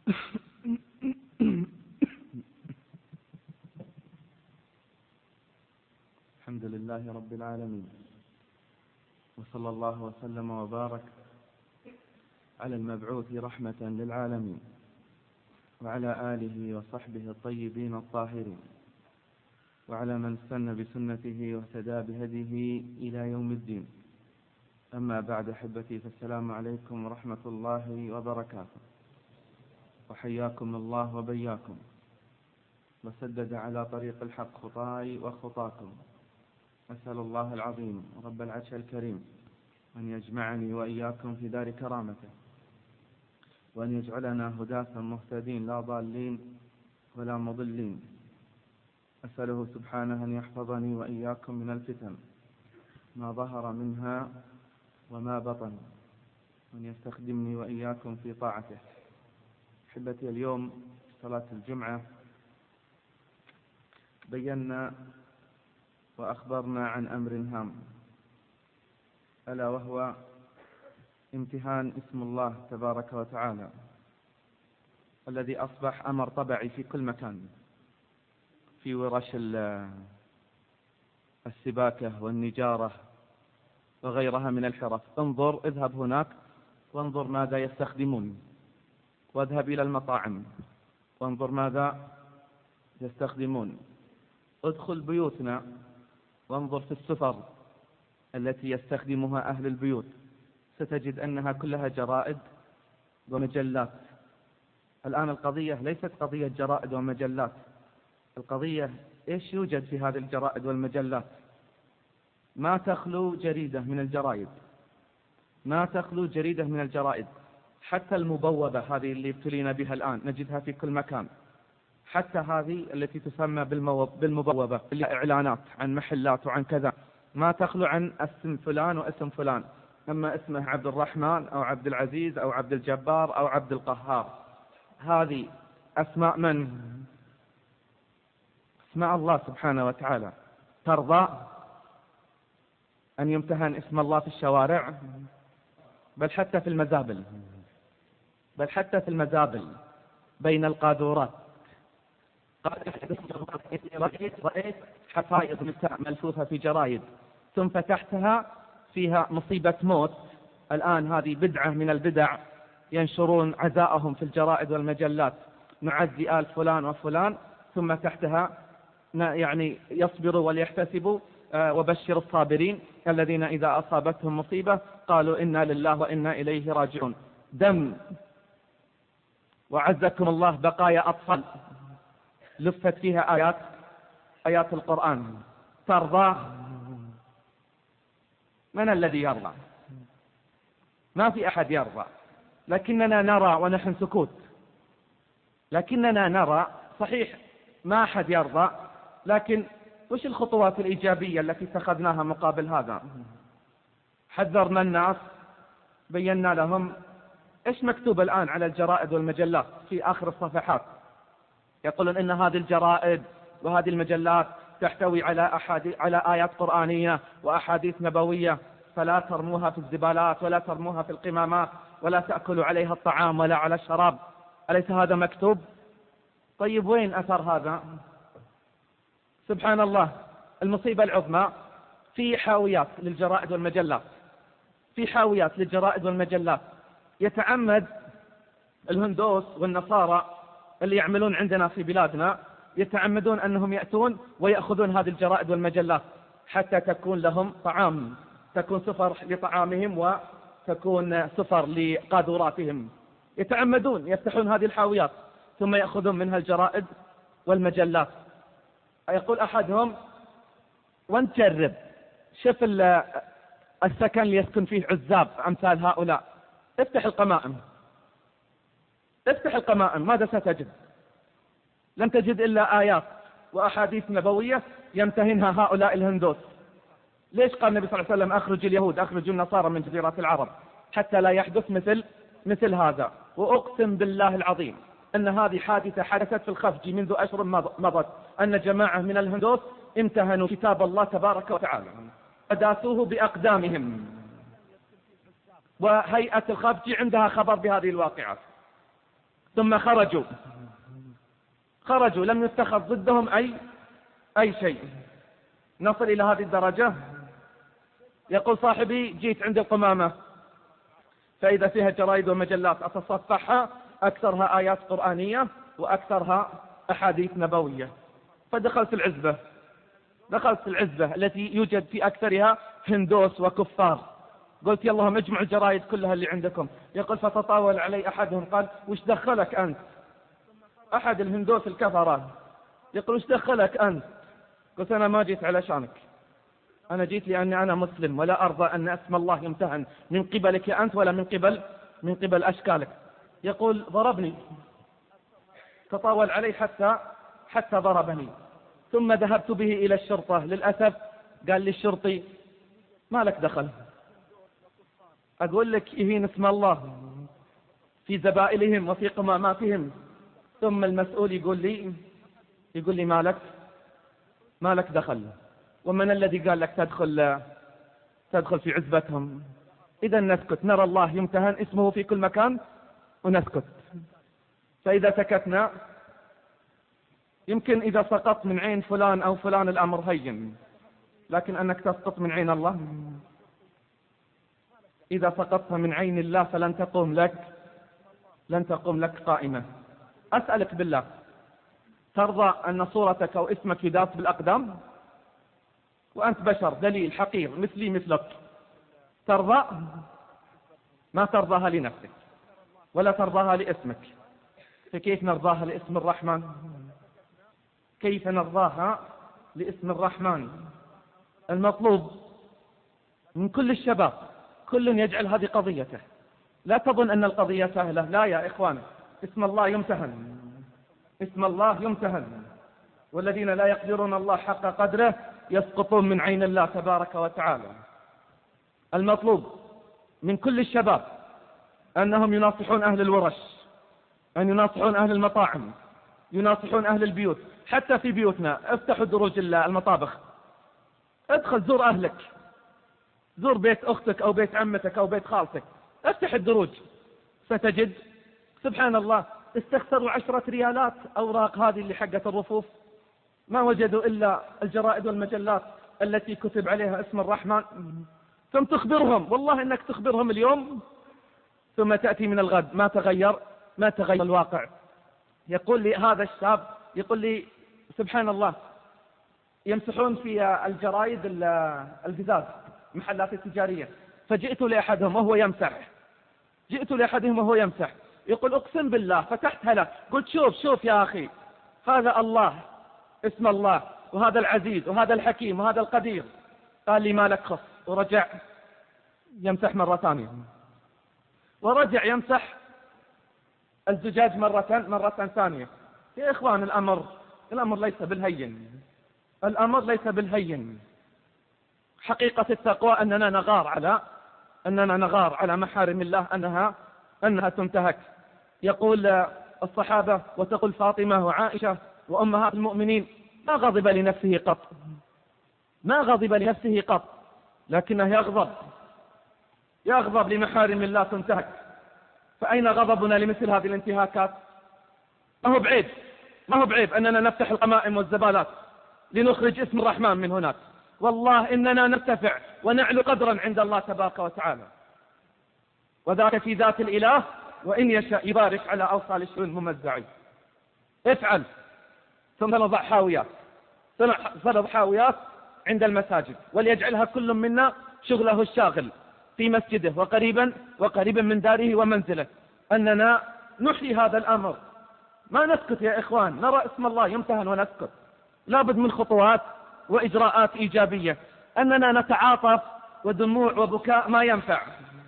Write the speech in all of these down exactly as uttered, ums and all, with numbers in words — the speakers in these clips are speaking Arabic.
الحمد لله رب العالمين، وصلى الله وسلم وبارك على المبعوث رحمة للعالمين وعلى آله وصحبه الطيبين الطاهرين وعلى من استنى بسنته واهتدى بهديه إلى يوم الدين. أما بعد أحبتي، فالسلام عليكم ورحمة الله وبركاته، وحياكم الله وبياكم وسدد على طريق الحق خطاي وخطاكم. أسأل الله العظيم رب العرش الكريم أن يجمعني وإياكم في دار كرامته، وأن يجعلنا هداة مهتدين لا ضالين ولا مضلين. أسأله سبحانه أن يحفظني وإياكم من الفتن ما ظهر منها وما بطن، وأن يستخدمني وإياكم في طاعته. أحبتي، اليوم صلاة الجمعة بينا وأخبرنا عن أمر هام، ألا وهو امتهان اسم الله تبارك وتعالى الذي أصبح أمر طبعي في كل مكان، في ورش السباكة والنجارة وغيرها من الحرف. انظر، اذهب هناك وانظر ماذا يستخدمون، واذهب إلى المطاعم وانظر ماذا يستخدمون. ادخل بيوتنا وانظر في السفر التي يستخدمها أهل البيوت، ستجد أنها كلها جرائد ومجلات. الآن القضية ليست قضية جرائد ومجلات، القضية إيش يوجد في هذه الجرائد والمجلات. ما تخلو جريدة من الجرائد، ما تخلو جريدة من الجرائد، حتى المبوبة هذه اللي ابتلينا بها الآن نجدها في كل مكان، حتى هذه التي تسمى بالمبوبة اللي إعلانات عن محلات وعن كذا، ما تخلو عن اسم فلان واسم فلان، أما اسمه عبد الرحمن أو عبد العزيز أو عبد الجبار أو عبد القهار. هذه أسماء من؟ اسماء الله سبحانه وتعالى. ترضى أن يمتهن اسم الله في الشوارع؟ بل حتى في المزابل، بل حتى في المزابل بين القاذورات. رأيت رأيت حفايض ملفوفة في جرايد، ثم فتحتها فيها مصيبة موت. الآن هذه بدعة من البدع، ينشرون عزاءهم في الجرائد والمجلات، نعزي آل فلان وفلان، ثم تحتها يعني يصبروا وليحتسبوا وبشر الصابرين الذين إذا أصابتهم مصيبة قالوا إنا لله وإنا إليه راجعون. دم، وعزكم الله بقايا أطفال لفت فيها آيات آيات القرآن. ترضى؟ من الذي يرضى؟ ما في أحد يرضى، لكننا نرى ونحن سكوت، لكننا نرى صحيح ما أحد يرضى، لكن وش الخطوات الإيجابية التي اتخذناها مقابل هذا؟ حذرنا الناس، بينا لهم إيش مكتوب الآن على الجرائد والمجلات في آخر الصفحات. يقولون إن هذه الجرائد وهذه المجلات تحتوي على أحاديث، على آيات قرآنية وأحاديث نبوية، فلا ترموها في الزبالات ولا ترموها في القمامات ولا تأكلوا عليها الطعام ولا على الشراب. أليس هذا مكتوب؟ طيب وين أثر هذا؟ سبحان الله، المصيبة العظمى في حاويات للجرائد والمجلات، في حاويات للجرائد والمجلات يتعمد الهندوس والنصارى اللي يعملون عندنا في بلادنا، يتعمدون أنهم يأتون ويأخذون هذه الجرائد والمجلات حتى تكون لهم طعام، تكون سفر لطعامهم وتكون سفر لقاذوراتهم. يتعمدون يفتحون هذه الحاويات ثم يأخذون منها الجرائد والمجلات. يقول أحدهم: وانت جرب، شوف السكن اللي يسكن فيه عزاب أمثال هؤلاء، افتح القمائم، افتح القمائم، ماذا ستجد؟ لن تجد إلا آيات وأحاديث نبوية يمتهنها هؤلاء الهندوس. ليش قال النبي صلى الله عليه وسلم: أخرج اليهود أخرج النصارى من جزيرة العرب، حتى لا يحدث مثل مثل هذا. وأقسم بالله العظيم أن هذه حادثة حدثت في الخفج منذ أشهر مضت، أن جماعة من الهندوس امتهنوا كتاب الله تبارك وتعالى وداسوه ثم خرجوا خرجوا لم يتخذ ضدهم أي أي شيء. نصل إلى هذه الدرجة. يقول صاحبي جيت عند القمامة فإذا فيها جرائد ومجلات أتصفحها، أكثرها آيات قرآنية وأكثرها أحاديث نبوية. فدخلت العزبة دخلت العزبة التي يوجد في أكثرها هندوس وكفار. قلت يلا اجمعوا الجرائد كلها اللي عندكم. يقول فتطاول علي أحدهم قال وش دخلك أنت؟ أحد الهندوس الكفرات يقول وش دخلك أنت؟ قلت أنا ما جيت علشانك، أنا جيت لأني أنا مسلم ولا أرضى أن اسم الله يمتهن من قبلك أنت ولا من قبل من قبل أشكالك. يقول ضربني، تطاول علي حتى حتى ضربني. ثم ذهبت به إلى الشرطة. للأسف قال لي الشرطي ما لك دخل، أقول لك يهين اسم الله في زبائلهم وفي قماماتهم. ثم المسؤول يقول لي يقول لي ما لك ما لك دخل، ومن الذي قال لك تدخل تدخل في عزبتهم؟ إذا نسكت، نرى الله يمتهن اسمه في كل مكان ونسكت. فإذا سكتنا يمكن إذا سقطت من عين فلان أو فلان الأمر هين، لكن أنك تسقط من عين الله، إذا سقطت من عين الله فلن تقوم لك لن تقوم لك قائمة. أسألك بالله، ترضى أن صورتك أو اسمك يداس بالأقدام وأنت بشر دليل حقير مثلي مثلك؟ ترضى؟ ما ترضاها لنفسك ولا ترضاها لاسمك، فكيف نرضاها لاسم الرحمن؟ كيف نرضاها لاسم الرحمن؟ المطلوب من كل الشباب كل يجعل هذه قضيته. لا تظن أن القضية سهلة، لا يا إخوان، اسم الله يمتهن، اسم الله يمتهن، والذين لا يقدرون الله حق قدره يسقطون من عين الله تبارك وتعالى. المطلوب من كل الشباب أنهم يناصحون أهل الورش، أن يناصحون أهل المطاعم، يناصحون أهل البيوت. حتى في بيوتنا افتحوا دروج المطابخ، ادخل زور أهلك، زور بيت أختك أو بيت عمتك أو بيت خالتك، افتح الدروج ستجد سبحان الله استخسروا عشرة ريالات أوراق هذه اللي حقت الرفوف، ما وجدوا إلا الجرائد والمجلات التي كتب عليها اسم الرحمن. ثم تخبرهم، والله إنك تخبرهم اليوم ثم تأتي من الغد ما تغير ما تغير الواقع. يقول لي هذا الشاب، يقول لي سبحان الله يمسحون في الجرائد القزاز محلات التجارية، فجئت لأحدهم وهو يمسح جئت لأحدهم وهو يمسح يقول أقسم بالله فتحتها له، قلت شوف شوف يا أخي، هذا الله اسم الله، وهذا العزيز وهذا الحكيم وهذا القدير. قال لي ما لك خص، ورجع يمسح مرة ثانية، ورجع يمسح الزجاج مرة مرة ثانية. يا إخوان الأمر الأمر ليس بالهين، الأمر ليس بالهين. حقيقة التقوى أننا نغار على أننا نغار على محارم الله أنها أنها تنتهك. يقول الصحابة وتقول فاطمة وعائشة وأمهات المؤمنين ما غضب لنفسه قط ما غضب لنفسه قط لكنه يغضب يغضب لمحارم الله تنتهك. فأين غضبنا لمثل هذه الانتهاكات؟ ما هو بعيب ما هو بعيب أننا نفتح القمائم والزبالات لنخرج اسم الرحمن من هناك، والله إننا نرتفع ونعلو قدرا عند الله تبارك وتعالى، وذاك في ذات الإله وإن يشاء يبارك على أوصال الشؤون الممزعين. افعل ثم نضع حاويات سنضع حاويات عند المساجد، وليجعلها كل منا شغله الشاغل في مسجده وقريبا وقريبا من داره ومنزله، أننا نحيي هذا الأمر. ما نسكت يا إخوان، نرى اسم الله يمتهن ونسكت. لابد من خطوات وإجراءات إيجابية، أننا نتعاطف، ودموع وبكاء ما ينفع.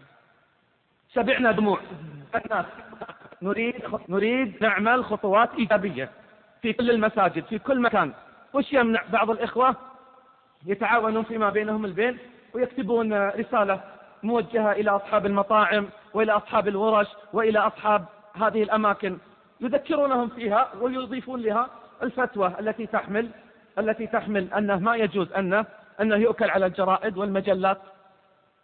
شبعنا دموع الناس، نريد نريد نعمل خطوات إيجابية في كل المساجد في كل مكان. وش يمنع بعض الإخوة يتعاونون فيما بينهم البين ويكتبون رسالة موجهة إلى أصحاب المطاعم وإلى أصحاب الورش وإلى أصحاب هذه الأماكن، يذكرونهم فيها ويضيفون لها الفتوى التي تحمل التي تحمل أنه ما يجوز أنه أنه يؤكل على الجرائد والمجلات.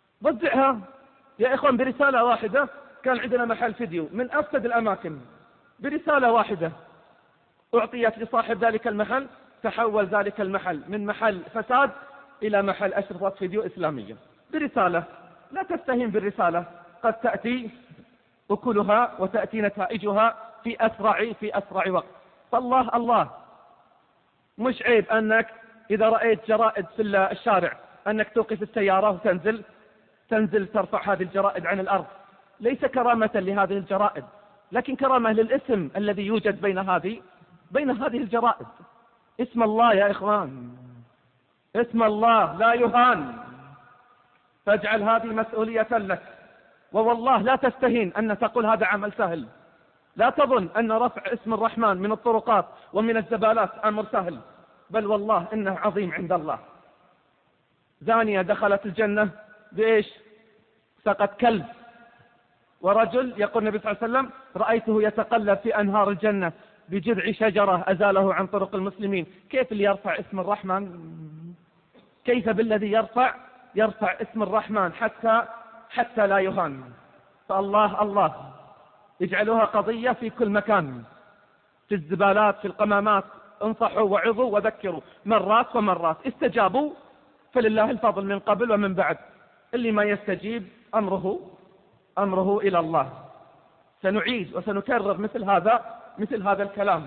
وزعها يا إخوان برسالة واحدة. كان عندنا محل فيديو من أفسد الأماكن برسالة واحدة أعطيت لصاحب ذلك المحل، تحول ذلك المحل من محل فساد إلى محل أشرطة فيديو إسلامية برسالة. لا تستهين بالرسالة، قد تأتي أكلها وتأتي نتائجها في أسرع في أسرع وقت. فالله الله، مش عيب أنك إذا رأيت جرائد في الشارع أنك توقف السيارة وتنزل تنزل ترفع هذه الجرائد عن الأرض، ليس كرامة لهذه الجرائد، لكن كرامة للاسم الذي يوجد بين هذه بين هذه الجرائد. اسم الله يا إخوان، اسم الله لا يهان، فاجعل هذه مسؤولية لك. ووالله لا تستهين أن تقول هذا عمل سهل، لا تظن أن رفع اسم الرحمن من الطرقات ومن الزبالات أمر سهل، بل والله إنه عظيم عند الله. زانية دخلت الجنة بإيش؟ سقط كلب. ورجل يقول النبي صلى الله عليه وسلم رأيته يتقلب في أنهار الجنة بجذع شجرة أزاله عن طرق المسلمين. كيف اللي يرفع اسم الرحمن؟ كيف بالذي يرفع يرفع اسم الرحمن حتى حتى لا يهان؟ فالله الله، اجعلوها قضية في كل مكان، في الزبالات، في القمامات. انصحوا وعظوا وذكروا مرات ومرات. استجابوا فلله الفضل من قبل ومن بعد، اللي ما يستجيب أمره أمره إلى الله. سنعيد وسنكرر مثل هذا مثل هذا الكلام.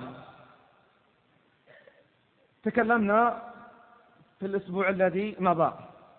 تكلمنا في الأسبوع الذي مضى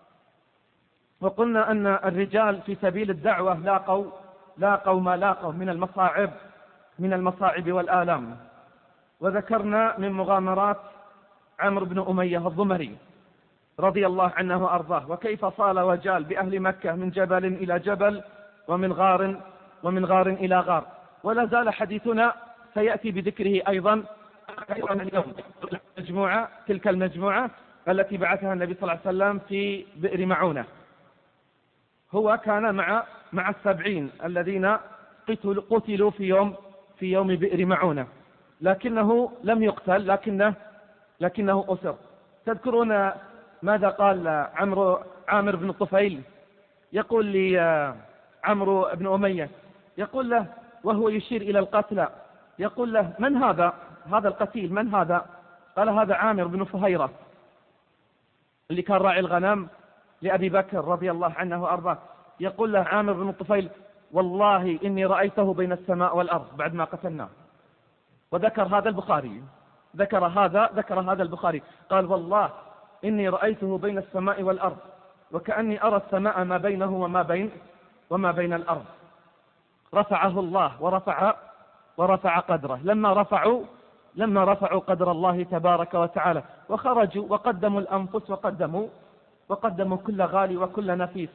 وقلنا أن الرجال في سبيل الدعوة لاقوا لاقوا ما لاقوا من المصاعب من المصاعب والآلام. وذكرنا من مغامرات عمرو بن أمية الضمري رضي الله عنه وأرضاه، وكيف صال وجال بأهل مكة من جبل إلى جبل ومن غار ومن غار إلى غار. ولا زال حديثنا سيأتي بذكره أيضا اليوم. مجموعة تلك المجموعة التي بعثها النبي صلى الله عليه وسلم في بئر معونة. هو كان مع مع السبعين الذين قتلوا في يوم في يوم بئر معونة، لكنه لم يقتل، لكنه لكنه أسر. تذكرون ماذا قال عمرو عامر بن الطفيل؟ يقول لي عمرو بن أمية، يقول له وهو يشير إلى القتلى، يقول له من هذا هذا القتيل من هذا؟ قال هذا عامر بن فهيرة اللي كان راعي الغنم لأبي بكر رضي الله عنه وأرضاه. يقول له عامر بن الطفيل والله إني رأيته بين السماء والأرض بعد ما قتلناه. وذكر هذا البخاري ذكر هذا ذكر هذا البخاري قال والله إني رأيته بين السماء والأرض وكأني أرى السماء ما بينه وما بين وما بين الأرض. رفعه الله ورفع ورفع قدره. لما رفعوا لما رفعوا قدر الله تبارك وتعالى وخرجوا وقدموا الأنفس وقدموا وقدموا كل غالي وكل نفيس.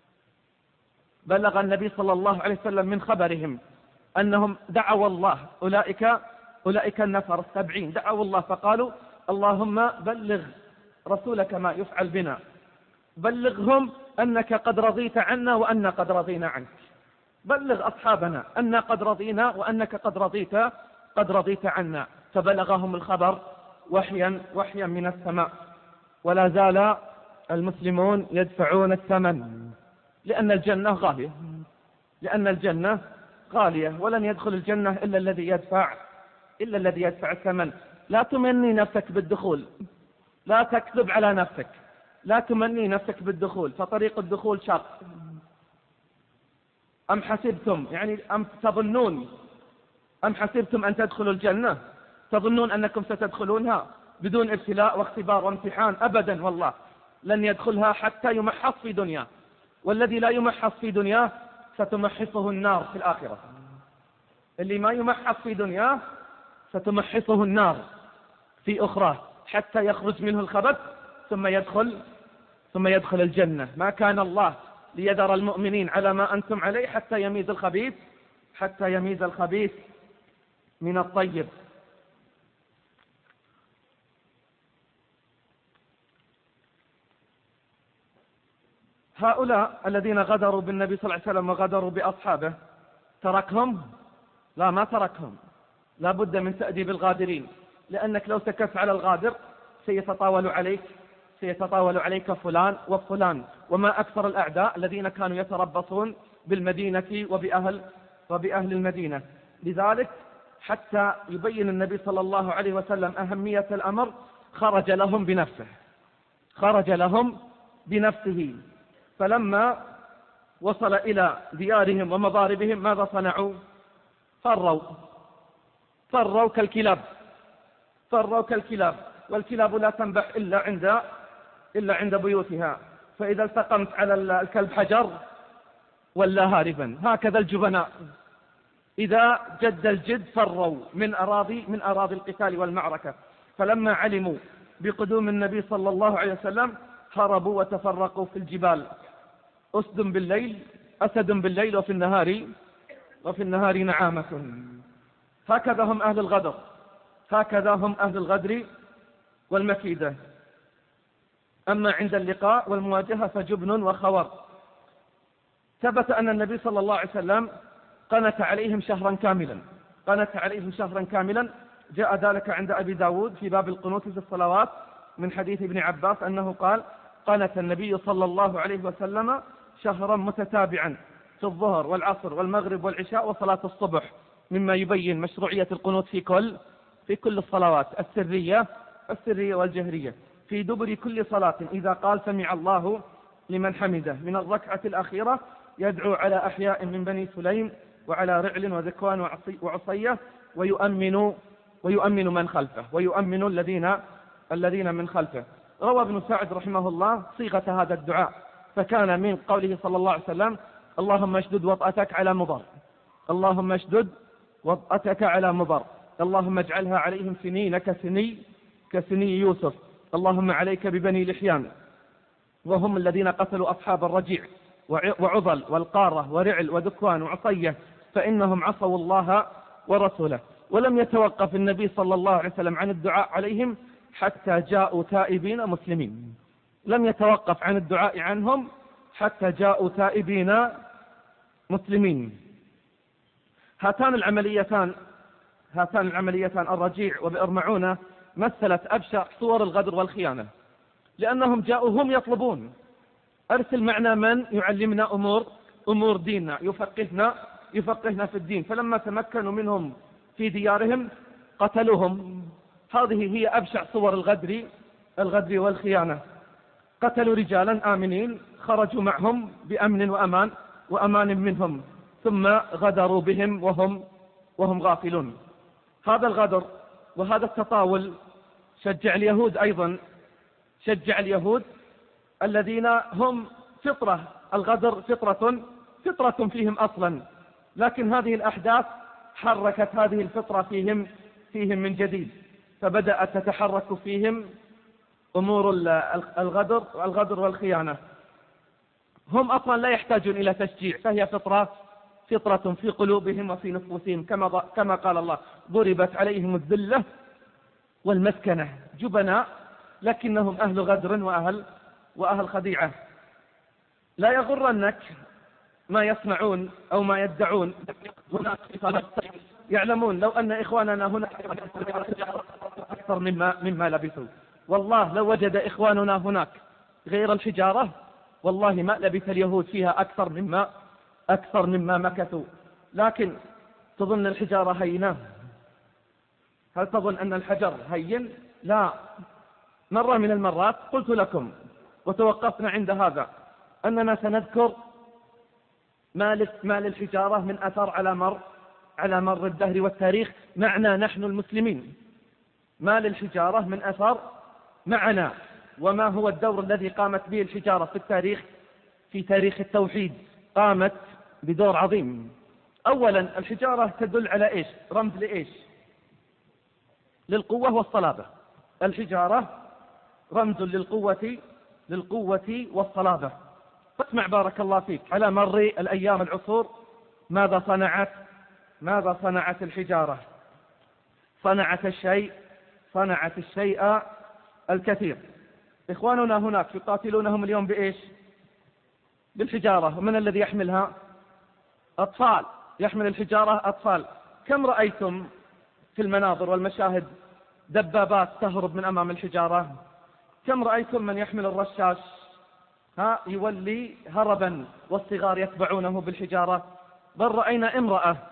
بلغ النبي صلى الله عليه وسلم من خبرهم أنهم دعوا الله، أولئك أولئك النفر السبعين دعوا الله فقالوا اللهم بلغ رسولك ما يفعل بنا، بلغهم أنك قد رضيت عنا وأن قد رضينا عنك، بلغ أصحابنا أن قد رضينا وأنك قد رضيت قد رضيت عنا. فبلغهم الخبر وحيا وحيا من السماء. ولا زال المسلمون يدفعون الثمن، لأن الجنة غالية لأن الجنة غالية ولن يدخل الجنة إلا الذي يدفع إلا الذي يدفع الثمن. لا تمني نفسك بالدخول، لا تكذب على نفسك، لا تمني نفسك بالدخول، فطريق الدخول شاق. أم حسبتم يعني أم تظنون أم حسبتم أن تدخلوا الجنة تظنون أنكم ستدخلونها بدون ابتلاء واختبار وامتحان؟ أبدا والله لن يدخلها حتى يمحص في دنيا، والذي لا يمحص في دنياه ستمحصه النار في الآخرة. اللي ما يمحص في دنياه ستمحصه النار في أخرى حتى يخرج منه الخبث ثم يدخل ثم يدخل الجنة. ما كان الله ليذر المؤمنين على ما أنتم عليه حتى يميز الخبيث حتى يميز الخبيث من الطيب. هؤلاء الذين غدروا بالنبي صلى الله عليه وسلم وغدروا بأصحابه تركهم؟ لا، ما تركهم. لا بد من تأديب الغادرين، لأنك لو سكت على الغادر سيتطاول عليك سيتطاول عليك فلان وفلان. وما أكثر الأعداء الذين كانوا يتربصون بالمدينة وبأهل وبأهل المدينة. لذلك حتى يبين النبي صلى الله عليه وسلم أهمية الأمر خرج لهم بنفسه خرج لهم بنفسه فلما وصل إلى ديارهم ومضاربهم ماذا صنعوا؟ فروا فروا كالكلاب فروا كالكلاب والكلاب لا تنبح إلا عند إلا عند بيوتها، فإذا التقمت على الكلب حجر ولا هاربا. هكذا الجبناء إذا جد الجد فروا من أراضي من أراضي القتال والمعركة. فلما علموا بقدوم النبي صلى الله عليه وسلم هربوا وتفرقوا في الجبال، أسد بالليل أسد بالليل وفي النهار وفي النهار نعامة. هكذا هم أهل الغدر هكذا هم أهل الغدر والمكيدة. أما عند اللقاء والمواجهة فجبن وخور. ثبت أن النبي صلى الله عليه وسلم قنت عليهم شهرا كاملا قنت عليهم شهرا كاملا جاء ذلك عند أبي داود في باب القنوت في الصلوات من حديث ابن عباس أنه قال: قنت النبي صلى الله عليه وسلم شهرا متتابعا في الظهر والعصر والمغرب والعشاء وصلاة الصبح، مما يبين مشروعية القنوت في كل في كل الصلوات السرية السرية والجهرية، في دبر كل صلاة إذا قال سمع الله لمن حمده. من الركعة الأخيرة يدعو على أحياء من بني سليم وعلى رعل وذكوان وعصية ويؤمن ويؤمن من خلفه ويؤمن الذين الذين من خلفه. روى ابن سعد رحمه الله صيغة هذا الدعاء، فكان من قوله صلى الله عليه وسلم: اللهم اشدد وطأتك على مضر اللهم اشدد وطأتك على مضر اللهم اجعلها عليهم سنين كسني كسني يوسف، اللهم عليك ببني لحيان وهم الذين قتلوا أصحاب الرجيع وعضل والقارة ورعل وذكوان وعصية فإنهم عصوا الله ورسوله. ولم يتوقف النبي صلى الله عليه وسلم عن الدعاء عليهم حتى جاءوا تائبين مسلمين، لم يتوقف عن الدعاء عنهم حتى جاءوا تائبين مسلمين. هاتان العمليتان هاتان العمليتان الرجيع وبئر معونة مثلت أبشع صور الغدر والخيانة، لأنهم جاءوا هم يطلبون: أرسل معنا من يعلمنا أمور أمور ديننا يفقهنا يفقهنا في الدين. فلما تمكنوا منهم في ديارهم قتلوهم. هذه هي أبشع صور الغدر الغدر والخيانة. قتلوا رجالا آمنين خرجوا معهم بأمن وأمان وأمان منهم، ثم غدروا بهم وهم وهم غافلون. هذا الغدر وهذا التطاول شجع اليهود أيضا شجع اليهود الذين هم فطرة الغدر فطرة فطرة فيهم أصلا، لكن هذه الأحداث حركت هذه الفطرة فيهم فيهم من جديد، فبدأت تتحرك فيهم أمور الغدر والغدر والخيانة. هم أصلا لا يحتاجون إلى تشجيع، فهي فطرة فطرة في قلوبهم وفي نفوسهم، كما كما قال الله: ضربت عليهم الذلة والمسكنة، جبناء لكنهم أهل غدر وأهل وأهل خديعة. لا يغرنك ما يصنعون أو ما يدعون، يعلمون لو أن إخواننا هنا أكثر مما مما لبثوا. والله لو وجد إخواننا هناك غير الحجارة والله ما لبث اليهود فيها أكثر مما أكثر مما مكثوا. لكن تظن الحجارة هينة؟ هل تظن أن الحجر هين؟ لا. مرة من المرات قلت لكم وتوقفنا عند هذا أننا سنذكر ما للحجارة من أثر على مر على مر الدهر والتاريخ معنا نحن المسلمين، ما للحجارة من أثر معنا، وما هو الدور الذي قامت به الحجارة في التاريخ في تاريخ التوحيد. قامت بدور عظيم. أولا الحجارة تدل على إيش؟ رمز لإيش؟ للقوة والصلابة. الحجارة رمز للقوة للقوة والصلابة. فاسمع بارك الله فيك على مر الأيام العصور ماذا صنعت ماذا صنعت الحجارة؟ صنعت الشيء صنعت الشيء الكثير. إخواننا هناك يقاتلونهم اليوم بإيش؟ بالحجارة. ومن الذي يحملها؟ أطفال. يحمل الحجارة أطفال. كم رأيتم في المناظر والمشاهد دبابات تهرب من أمام الحجارة؟ كم رأيتم من يحمل الرشاش ها يولي هربا والصغار يتبعونه بالحجارة؟ بل رأينا امرأة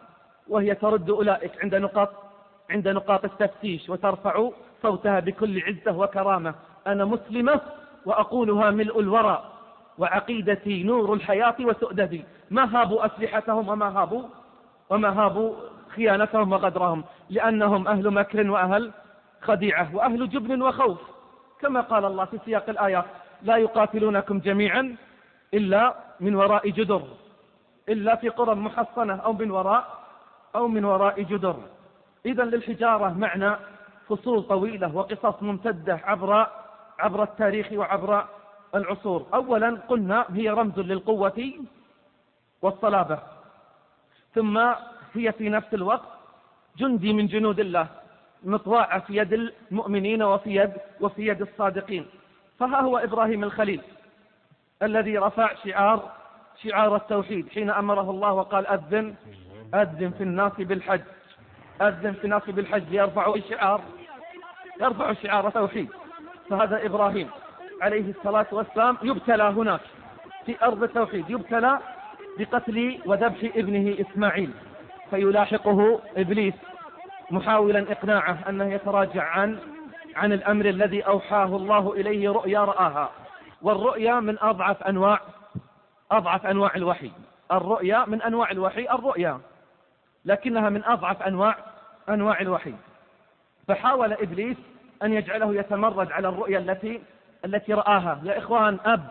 وهي ترد أولئك عند نقاط عند نقاط التفتيش، وترفع صوتها بكل عزة وكرامة: أنا مسلمة وأقولها ملء الورى، وعقيدتي نور الحياة وسؤددي. ما هابوا أسلحتهم وما هابوا وما هابوا خيانتهم وغدرهم، لأنهم أهل مكر وأهل خديعة وأهل جبن وخوف، كما قال الله في سياق الآيات: لا يقاتلونكم جميعا إلا من وراء جدر، إلا في قرى محصنة أو من وراء أو من وراء جدر. إذا للحجارة معنى فصول طويلة وقصص ممتدة عبر عبر التاريخ وعبر العصور. أولا قلنا هي رمز للقوة والصلابة، ثم هي في نفس الوقت جندي من جنود الله، مطواعة في يد المؤمنين وفي يد وفي يد الصادقين. فها هو إبراهيم الخليل الذي رفع شعار شعار التوحيد حين أمره الله وقال: أذن أذن في الناس بالحج، أذن في الناس بالحج، يرفع شعار يرفع شعار التوحيد. فهذا إبراهيم عليه الصلاة والسلام يبتلى هناك في أرض التوحيد، يبتلى بقتل وذبح ابنه إسماعيل، فيلاحقه إبليس محاولا إقناعه أنه يتراجع عن عن الأمر الذي أوحاه الله إليه رؤيا رآها. والرؤيا من أضعف أنواع أضعف أنواع الوحي. الرؤيا من أنواع الوحي الرؤيا، لكنها من أضعف أنواع أنواع الوحي. فحاول إبليس أن يجعله يتمرد على الرؤيا التي التي رآها. يا إخوان، أب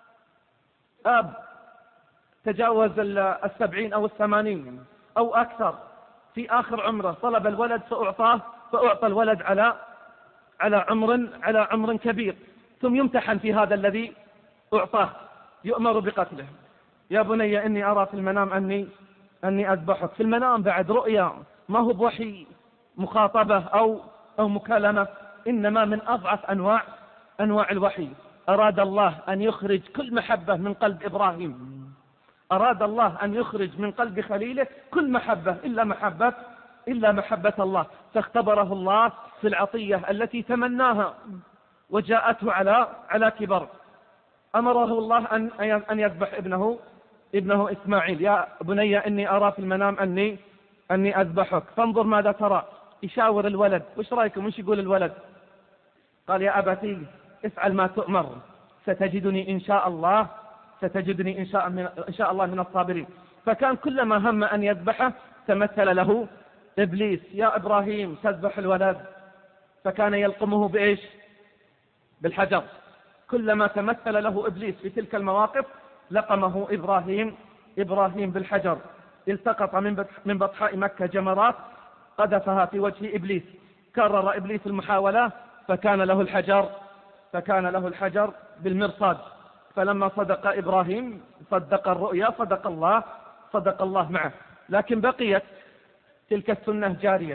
أب تجاوز السبعين أو الثمانين أو أكثر في آخر عمره، طلب الولد فأعطاه فأعطى الولد على على عمر على عمر كبير، ثم يمتحن في هذا الذي أعطاه، يؤمر بقتله. يا بني إني أرى في المنام أني أني أذبحك. في المنام بعد رؤيا، ما هو بوحي مخاطبة أو أو مكالمة، إنما من أضعف أنواع أنواع الوحي. أراد الله أن يخرج كل محبة من قلب إبراهيم، أراد الله أن يخرج من قلب خليله كل محبة إلا محبة إلا محبة الله، فاختبره الله في العطية التي تمناها وجاءته على على كبر. أمره الله أن أن يذبح ابنه ابنه إسماعيل. يا بني إني أرى في المنام أني أني أذبحك فانظر ماذا ترى. يشاور الولد: وش رأيكم؟ وش يقول الولد؟ قال: يا أبتي افعل ما تؤمر، ستجدني إن شاء الله ستجدني إن شاء, من إن شاء الله من الصابرين. فكان كلما هم أن يذبحه تمثل له إبليس: يا إبراهيم تذبح الولد، فكان يلقمه بإيش؟ بالحجر. كلما تمثل له إبليس في تلك المواقف لقمه إبراهيم إبراهيم بالحجر. التقط من بطحاء مكة جمرات قذفها في وجه إبليس، كرر إبليس المحاولة فكان له الحجر فكان له الحجر بالمرصاد. فلما صدق إبراهيم صدق الرؤيا، صدق الله صدق الله معه. لكن بقيت تلك السنة جارية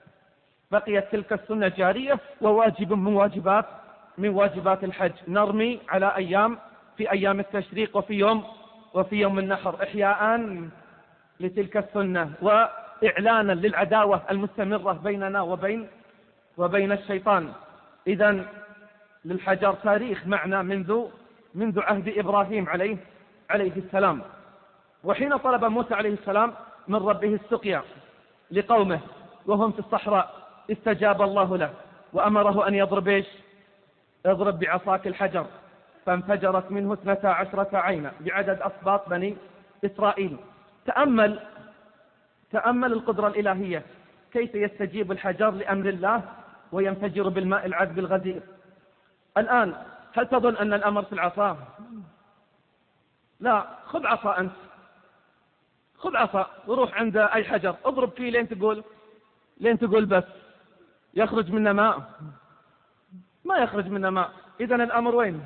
بقيت تلك السنة جارية وواجب من واجبات من واجبات الحج. نرمي على أيام في أيام التشريق وفي يوم وفي يوم النحر، إحياء لتلك السنة وإعلانا للعداوة المستمرة بيننا وبين وبين الشيطان. إذن للحجر تاريخ معنا منذ منذ عهد إبراهيم عليه عليه السلام. وحين طلب موسى عليه السلام من ربه السقيا لقومه وهم في الصحراء، استجاب الله له وأمره أن يضرب إيش؟ اضرب بعصاك الحجر، فانفجرت منه اثنتا عشرة عينا بعدد أسباط بني إسرائيل. تأمل تأمل القدرة الإلهية، كيف يستجيب الحجر لأمر الله وينفجر بالماء العذب الغزير. الآن هل تظن أن الأمر في العصا؟ لا، خذ عصا أنت، خذ عصا وروح عند أي حجر اضرب فيه لين تقول لين تقول بس يخرج منه ماء؟ ما يخرج منه ماء. إذن الأمر وين؟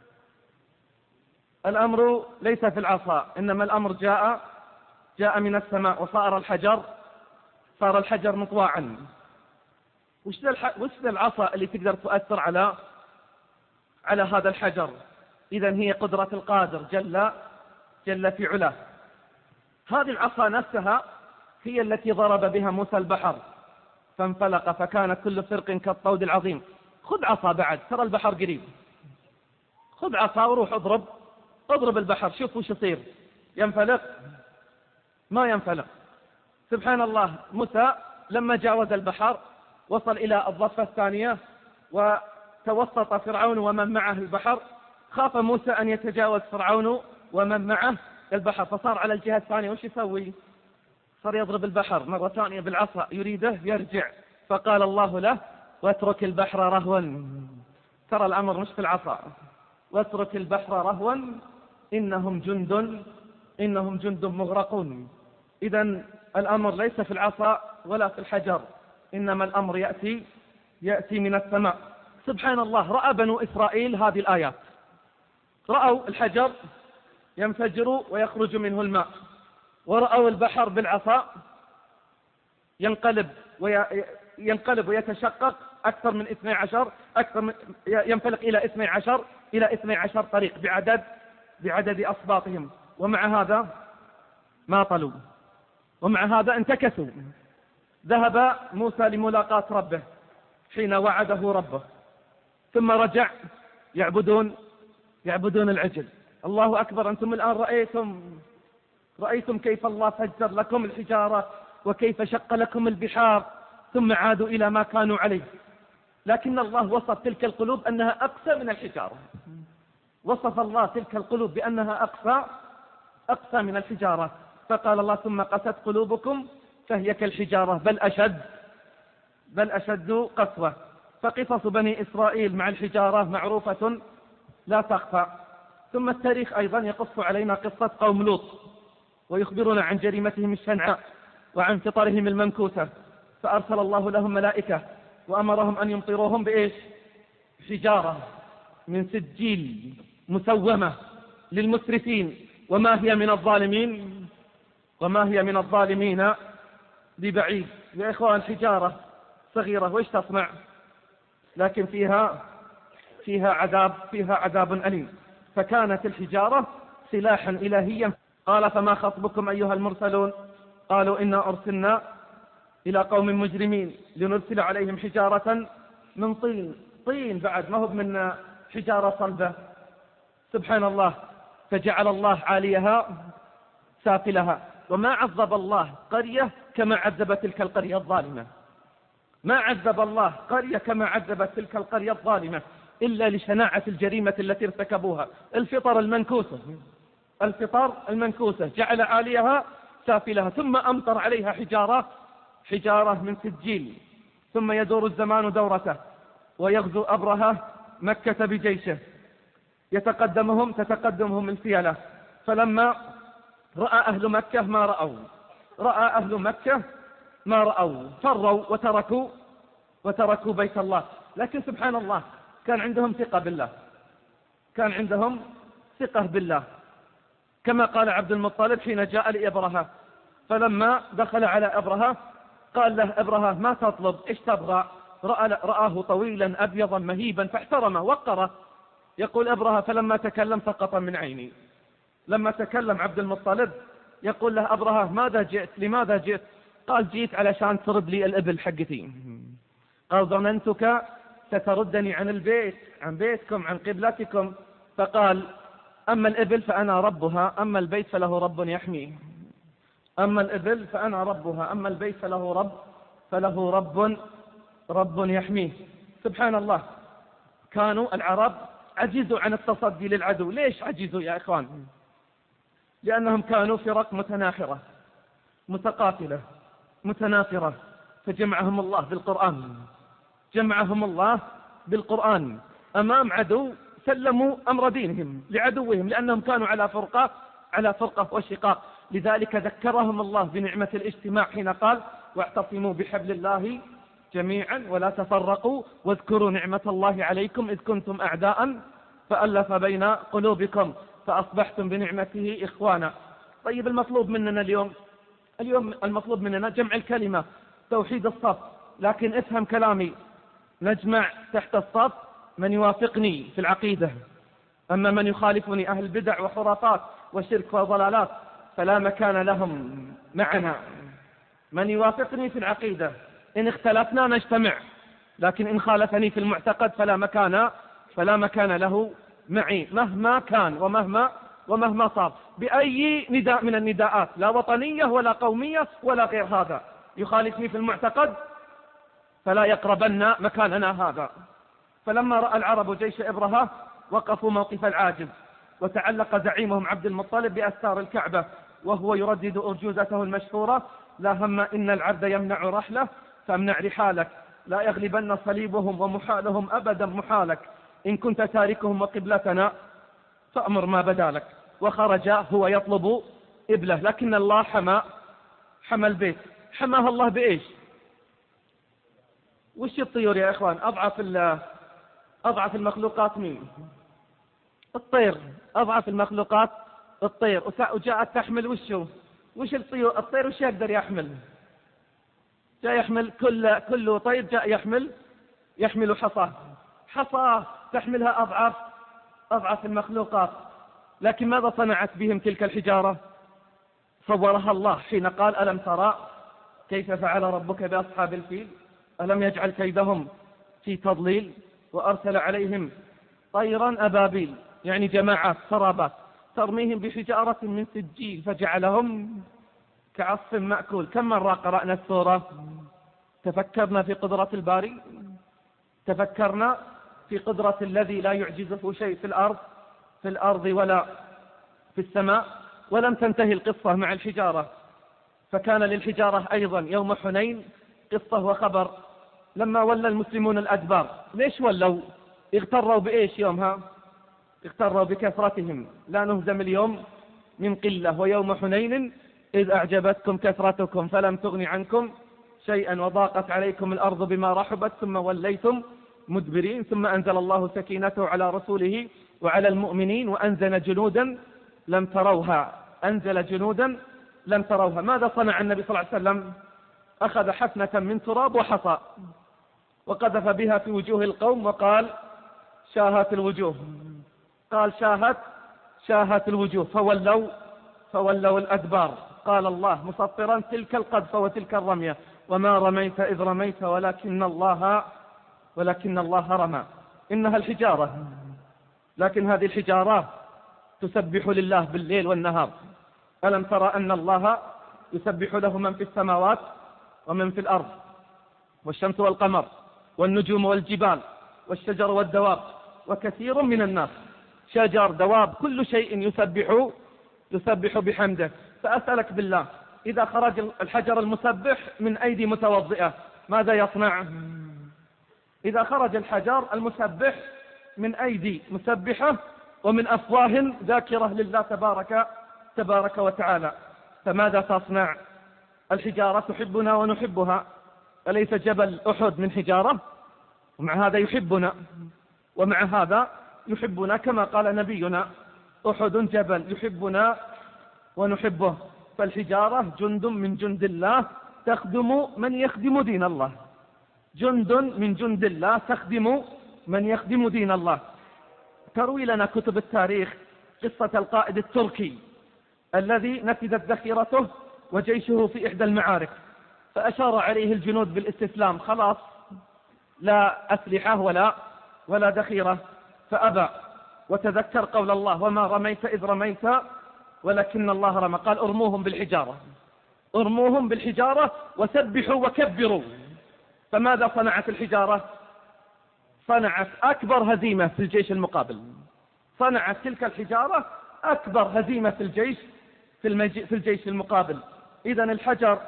الأمر ليس في العصا، إنما الأمر جاء جاء من السماء وصار الحجر صار الحجر مطواعا. وش ذا العصا اللي تقدر تؤثر على على هذا الحجر؟ إذن هي قدرة القادر جل جل في علاه. هذه العصا نفسها هي التي ضرب بها موسى البحر فانفلق فكان كل فرق كالطود العظيم. خذ عصا بعد، ترى البحر قريب، خذ عصا وروح اضرب اضرب البحر، شوف وش يصير. ينفلق؟ ما ينفلق. سبحان الله، موسى لما جاوز البحر وصل إلى الضفة الثانية وتوسط فرعون ومن معه البحر، خاف موسى أن يتجاوز فرعون ومن معه البحر، فصار على الجهة الثانية. وش يسوي؟ صار يضرب البحر مرة ثانية بالعصا يريده يرجع، فقال الله له: واترك البحر رهوا. ترى الأمر مش في العصا، واترك البحر رهوا إنهم جند إنهم جند مغرقون. إذن الأمر ليس في العصا ولا في الحجر، إنما الأمر يأتي يأتي من السماء. سبحان الله، رأى بنو إسرائيل هذه الآيات، رأوا الحجر ينفجر ويخرج منه الماء، ورأوا البحر بالعصا ينقلب وينقلب ويتشقق أكثر من اثني عشر أكثر من ينفلق إلى اثني عشر إلى اثني عشر طريق بعدد بعدد أصباطهم، ومع هذا ما طلوا، ومع هذا انتكسوا. ذهب موسى لملاقاة ربه حين وعده ربه، ثم رجع يعبدون يعبدون العجل. الله أكبر، أنتم الآن رأيتم رأيتم كيف الله فجر لكم الحجارة وكيف شق لكم البحار، ثم عادوا إلى ما كانوا عليه. لكن الله وصف تلك القلوب أنها أقسى من الحجارة، وصف الله تلك القلوب بأنها أقسى أقسى من الحجارة، فقال الله: ثم قست قلوبكم فهي كالحجارة بل أشد بل أشد قسوة. فقصص بني إسرائيل مع الحجارة معروفة لا تخفى. ثم التاريخ أيضا يقص علينا قصة قوم لوط، ويخبرنا عن جريمتهم الشنعاء وعن فطرهم المنكوسة، فأرسل الله لهم ملائكة وأمرهم أن يمطروهم بإيش؟ حجارة من سجيل مسومة للمسرفين، وما هي من الظالمين وما هي من الظالمين ببعيد. يا إخوان، حجارة صغيرة وإيش تصنع؟ لكن فيها فيها عذاب فيها عذاب أليم. فكانت الحجارة سلاحا إلهيا. قال: فما خطبكم أيها المرسلون؟ قالوا: إنا أرسلنا إلى قوم مجرمين لنرسل عليهم حجارة من طين. طين بعد، ما هو من حجارة صلبة. سبحان الله. فجعل الله عاليها سافلها. وما عذب الله قرية كما عذب تلك القرية الظالمة، ما عذب الله قرية كما عذبت تلك القرية الظالمة إلا لشناعة الجريمة التي ارتكبوها. الفطر المنكوسة الفطر المنكوسة جعل عاليها سافلها، ثم أمطر عليها حجارة حجارة من سجيل. ثم يدور الزمان دورته، ويغزو أبرهة مكة بجيشه، يتقدمهم تتقدمهم الفيلة. فلما رأى أهل مكة ما رأوا رأى أهل مكة ما رأوا فروا وتركوا وتركوا بيت الله. لكن سبحان الله، كان عندهم ثقة بالله كان عندهم ثقة بالله كما قال عبد المطلب حين جاء لإبرهة، فلما دخل على إبرهة قال له إبرهة: ما تطلب؟ إيش تبغى؟ رأى رآه طويلا أبيضا مهيبا فاحترمه وقره. يقول إبرهة: فلما تكلم سقط من عيني. لما تكلم عبد المطلب يقول له أبرهة: ماذا جئت؟ لماذا جئت؟ قال: جئت علشان ترد لي الإبل حقتي. قال: ظننتك ستردني عن البيت عن بيتكم عن قبلتكم. فقال: أما الإبل فأنا ربها، أما البيت فله رب يحميه. أما الإبل فأنا ربها، أما البيت فله رب فله رب رب يحميه. سبحان الله. كانوا العرب عجزوا عن التصدي للعدو. ليش عجزوا يا إخوان؟ لأنهم كانوا فرق متناحرة متقاتلة متنافرة، فجمعهم الله بالقرآن جمعهم الله بالقرآن أمام عدو سلموا أمر دينهم لعدوهم، لأنهم كانوا على فرقة على فرقة وشقاق. لذلك ذكرهم الله بنعمة الاجتماع حين قال: واعتصموا بحبل الله جميعا ولا تفرقوا واذكروا نعمة الله عليكم إذ كنتم أعداء فألف بين قلوبكم فأصبحتم بنعمته إخوانا. طيب، المطلوب مننا اليوم اليوم المطلوب مننا جمع الكلمة، توحيد الصف. لكن افهم كلامي، نجمع تحت الصف من يوافقني في العقيدة، أما من يخالفني أهل البدع وخرافات وشرك وضلالات فلا مكان لهم معنا. من يوافقني في العقيدة، إن اختلفنا نجتمع، لكن إن خالفني في المعتقد فلا مكان فلا مكان له معي، مهما كان ومهما ومهما صار بأي نداء من النداءات، لا وطنية ولا قومية ولا غير هذا، يخالفني في المعتقد فلا يقربن مكاننا هذا. فلما رأى العرب جيش إبرهة وقفوا موقف العاجز، وتعلق زعيمهم عبد المطلب بأستار الكعبة وهو يردد أرجوزته المشهورة: لا هم إن العبد يمنع رحله فامنع رحالك، لا يغلبن صليبهم ومحالهم أبدا محالك، إن كنت تاركهم وقبلتنا فأمر ما بدالك. وخرج هو يطلب إبله، لكن الله حمى حمى البيت. حماها الله بإيش؟ وش الطيور يا إخوان؟ أضعف أضعف المخلوقات مين؟ الطير. أضعف المخلوقات الطير، وجاءت تحمل وشو؟ وش الطيور؟ الطير وش يقدر يحمل؟ جاء يحمل كل كل طير جاء يحمل يحمل حصاه حصاه تحملها أضعف أضعف المخلوقات. لكن ماذا صنعت بهم تلك الحجارة؟ صورها الله حين قال: ألم ترى كيف فعل ربك بأصحاب الفيل ألم يجعل كيدهم في تضليل وأرسل عليهم طيرا أبابيل، يعني جماعات سرابات ترميهم بحجارة من سجيل فجعلهم كعصف مأكول. كم مرة قرأنا السورة؟ تفكرنا في قدرة الباري، تفكرنا في قدرة الذي لا يعجزه شيء في الأرض في الأرض ولا في السماء. ولم تنتهي القصة مع الحجارة، فكان للحجارة أيضا يوم حنين قصة وخبر. لما ولى المسلمون الأدبار، ليش ولوا؟ اغتروا بإيش يومها؟ اغتروا بكثرتهم. لا نهزم اليوم من قلة، ويوم حنين إذ أعجبتكم كثرتكم فلم تغن عنكم شيئا وضاقت عليكم الأرض بما رحبت ثم وليتم مدبرين. ثم أنزل الله سكينته على رسوله وعلى المؤمنين وأنزل جنودا لم تروها أنزل جنودا لم تروها. ماذا صنع النبي صلى الله عليه وسلم؟ أخذ حفنة من تراب وحصى وقذف بها في وجوه القوم وقال: شاهت الوجوه. قال: شاهت شاهت الوجوه فولوا فولوا الأدبار. قال الله مسطرا: تلك القذف وتلك الرمية وما رميت إذ رميت ولكن الله ولكن الله رمى. إنها الحجارة، لكن هذه الحجارة تسبح لله بالليل والنهار. ألم ترى أن الله يسبح له من في السماوات ومن في الأرض، والشمس والقمر والنجوم والجبال والشجر والدواب وكثير من الناس، شجر دواب كل شيء يسبح يسبح بحمده. فأسألك بالله، إذا خرج الحجر المسبح من أيدي متوضئة ماذا يصنع؟ إذا خرج الحجر المسبح من أيدي مسبحة ومن أفواه ذاكرة لله تبارك تبارك وتعالى، فماذا تصنع؟ الحجارة تحبنا ونحبها. أليس جبل أحد من حجارة؟ ومع هذا يحبنا، ومع هذا يحبنا كما قال نبينا: أحد جبل يحبنا ونحبه. فالحجارة جند من جند الله تخدم من يخدم دين الله، جند من جند الله تخدم من يخدم دين الله. تروي لنا كتب التاريخ قصة القائد التركي الذي نفذت ذخيرته وجيشه في إحدى المعارك، فأشار عليه الجنود بالاستسلام، خلاص لا أسلحة ولا ولا ذخيرة، فأبى وتذكر قول الله: وما رميت إذ رميت ولكن الله رمى. قال: ارموهم بالحجارة ارموهم بالحجارة وسبحوا وكبروا. فماذا صنعت الحجارة؟ صنعت أكبر هزيمة في الجيش المقابل. صنعت تلك الحجارة أكبر هزيمة في الجيش في, المج... في الجيش المقابل. إذن الحجر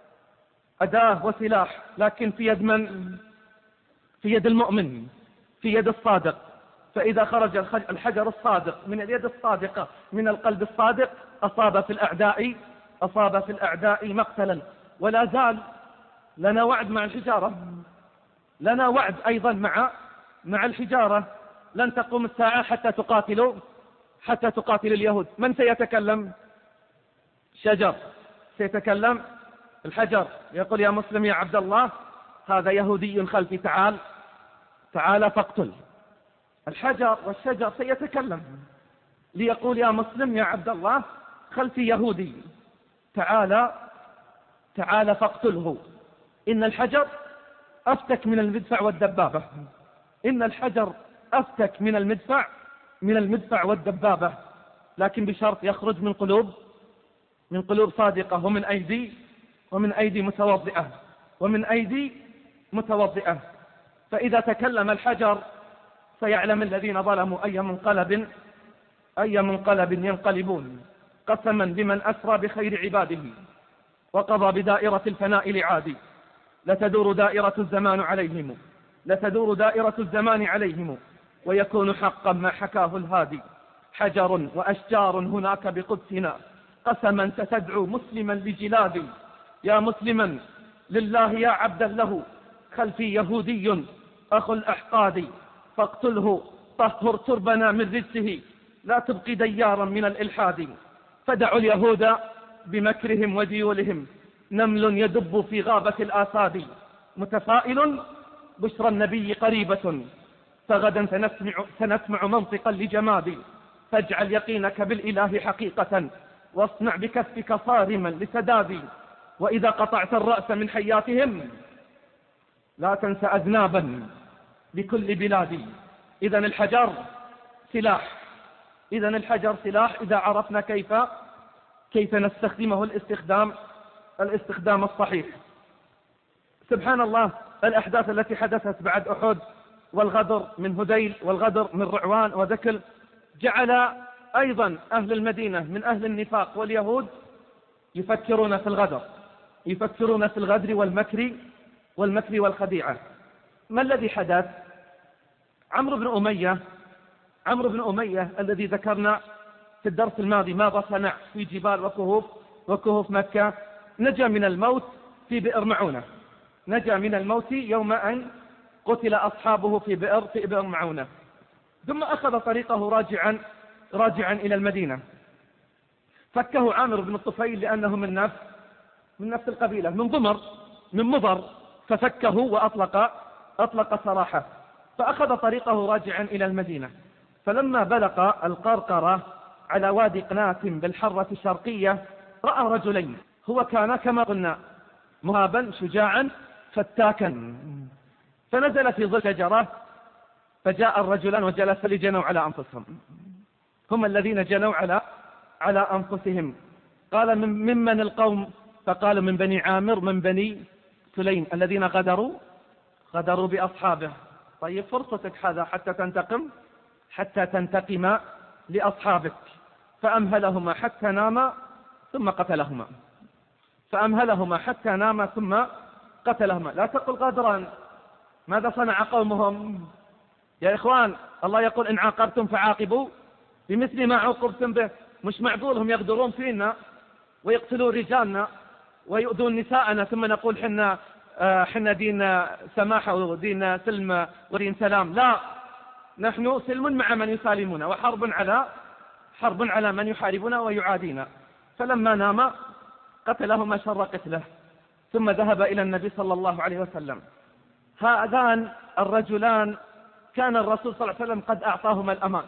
أداة وسلاح، لكن في يد من؟ في يد المؤمن، في يد الصادق. فإذا خرج الحجر الصادق من اليد الصادقة من القلب الصادق أصاب في الأعداء أصاب في الأعداء مقتلا. ولا زال لنا وعد مع الحجارة، لنا وعد أيضا مع مع الحجارة. لن تقوم الساعة حتى تقاتلوا حتى تقاتل اليهود. من سيتكلم؟ شجر سيتكلم الحجر، يقول: يا مسلم يا عبد الله هذا يهودي خلفي، تعال تعال فاقتل. الحجر والشجر سيتكلم ليقول: يا مسلم يا عبد الله خلفي يهودي، تعال تعال فاقتله. إن الحجر أفتك من المدفع والدبابة، إن الحجر أفتك من المدفع من المدفع والدبابة. لكن بشرط يخرج من قلوب من قلوب صادقة، ومن أيدي ومن أيدي متوضئة ومن أيدي متوضئة. فإذا تكلم الحجر سيعلم الذين ظلموا أي منقلب أي منقلب ينقلبون. قسما بمن أسرى بخير عباده وقضى بدائرة الفناء لعادي، لتدور دائرة الزمان عليهم لتدور دائرة الزمان عليهم ويكون حقا ما حكاه الهادي. حجر وأشجار هناك بقدسنا قسما ستدعو مسلما لجلادي. يا مسلما لله يا عبدا له خلفي يهودي أخو الأحقاد، فاقتله طهر تربنا من رجسه لا تبقي ديارا من الإلحاد. فدعوا اليهود بمكرهم وديولهم نمل يدب في غابة الآساد. متفائل بشرى النبي قريبة فغدا سنسمع, سنسمع منطقا لجماد. فاجعل يقينك بالإله حقيقة واصنع بكفك صارما لسداد. وإذا قطعت الرأس من حياتهم لا تنس أذنابا لكل بلاد. إذا الحجر سلاح إذا الحجر سلاح إذا عرفنا كيف كيف نستخدمه الاستخدام الاستخدام الصحيح. سبحان الله، الأحداث التي حدثت بعد أحد والغدر من هذيل والغدر من رعوان وذكل جعل أيضا أهل المدينة من أهل النفاق واليهود يفكرون في الغدر يفكرون في الغدر والمكر والمكر والخديعة. ما الذي حدث؟ عمرو بن أمية عمرو بن أمية الذي ذكرنا في الدرس الماضي ماذا صنع في جبال وكهوف وكهوف مكة، نجا من الموت في بئر معونة نجا من الموت يوم أن قتل أصحابه في بئر في بئر معونة. ثم أخذ طريقه راجعا راجعا إلى المدينة. فكه عامر بن الطفيل لأنه من نفس من نفس القبيلة من ضمر من مضر، ففكه وأطلق أطلق سراحه. فأخذ طريقه راجعا إلى المدينة. فلما بلغ القرقرة على وادي قناة بالحرة الشرقية رأى رجلين. هو كان كما قلنا مهابا شجاعا فتاكا، فنزل في ظل شجرة فجاء الرجلان وجلس لجنوا على أنفسهم. هم الذين جنوا على على أنفسهم. قال من ممن القوم؟ فقالوا من بني عامر من بني سليم الذين غدروا غدروا بأصحابه. طيب فرصتك هذا حتى تنتقم حتى تنتقم لأصحابك. فأمهلهما حتى ناما ثم قتلهما فأمهلهما حتى ناما ثم قتلهما. لا تقل غدرا، ماذا صنع قومهم يا إخوان؟ الله يقول إن عاقبتم فعاقبوا بمثل ما عوقبتم به. مش معقول هم يغدرون فينا ويقتلون رجالنا ويؤذون نساءنا ثم نقول حنا حنا دين سماحة ودين سلم ودين سلام. لا، نحن سلم مع من يسالمنا وحرب على حرب على من يحاربنا ويعادينا. فلما نام قتلهما شر قتله ثم ذهب إلى النبي صلى الله عليه وسلم. هذان الرجلان كان الرسول صلى الله عليه وسلم قد أعطاهما الأمان.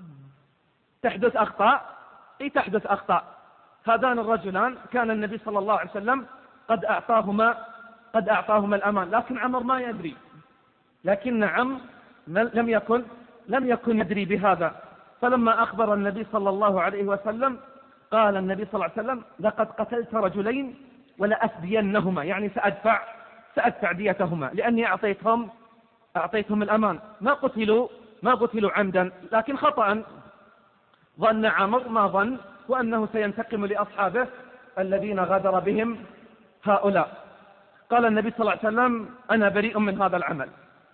تحدث أخطاء أي تحدث أخطاء. هذان الرجلان كان النبي صلى الله عليه وسلم قد أعطاهما قد أعطاهما الأمان، لكن عمر ما يدري لكن عم لم يكن لم يكن يدري بهذا. فلما أخبر النبي صلى الله عليه وسلم قال النبي صلى الله عليه وسلم لقد قتلت رجلين ولأفدينهما، يعني سأدفع سأدفع ديتهما لأني أعطيتهم أعطيتهم الأمان. ما قتلوا ما قتلوا عمدا لكن خطأ. ظن عمر ما ظن وأنه سينتقم لأصحابه الذين غدر بهم هؤلاء. قال النبي صلى الله عليه وسلم أنا بريء من هذا العمل،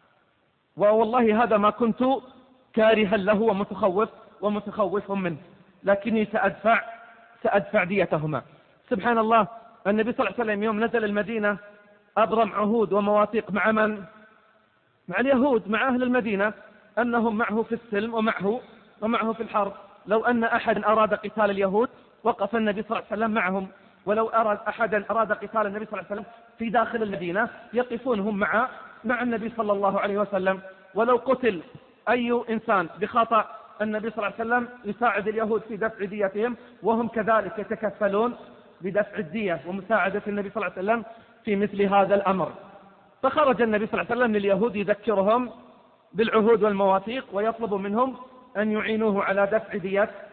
والله هذا ما كنت كارها له ومتخوف ومتخوف منه، لكني سأدفع سأدفع ديتهما. سبحان الله، النبي صلى الله عليه وسلم يوم نزل المدينة أبرم عهود ومواثيق مع من؟ مع اليهود، مع أهل المدينة، أنهم معه في السلم ومعه ومعه في الحرب. لو أن أحد أراد قتال اليهود وقف النبي صلى الله عليه وسلم معهم، ولو أراد أحد أراد قتال النبي صلى الله عليه وسلم في داخل المدينة يقفون هم مع مع النبي صلى الله عليه وسلم. ولو قتل أي إنسان بخطأ النبي صلى الله عليه وسلم يساعد اليهود في دفع ديتهم، وهم كذلك يتكفلون بدفع الدية ومساعدة النبي صلى الله عليه وسلم في مثل هذا الأمر. فخرج النبي صلى الله عليه وسلم لليهود يذكرهم بالعهود والمواثيق ويطلب منهم أن يعينوه على دفع دية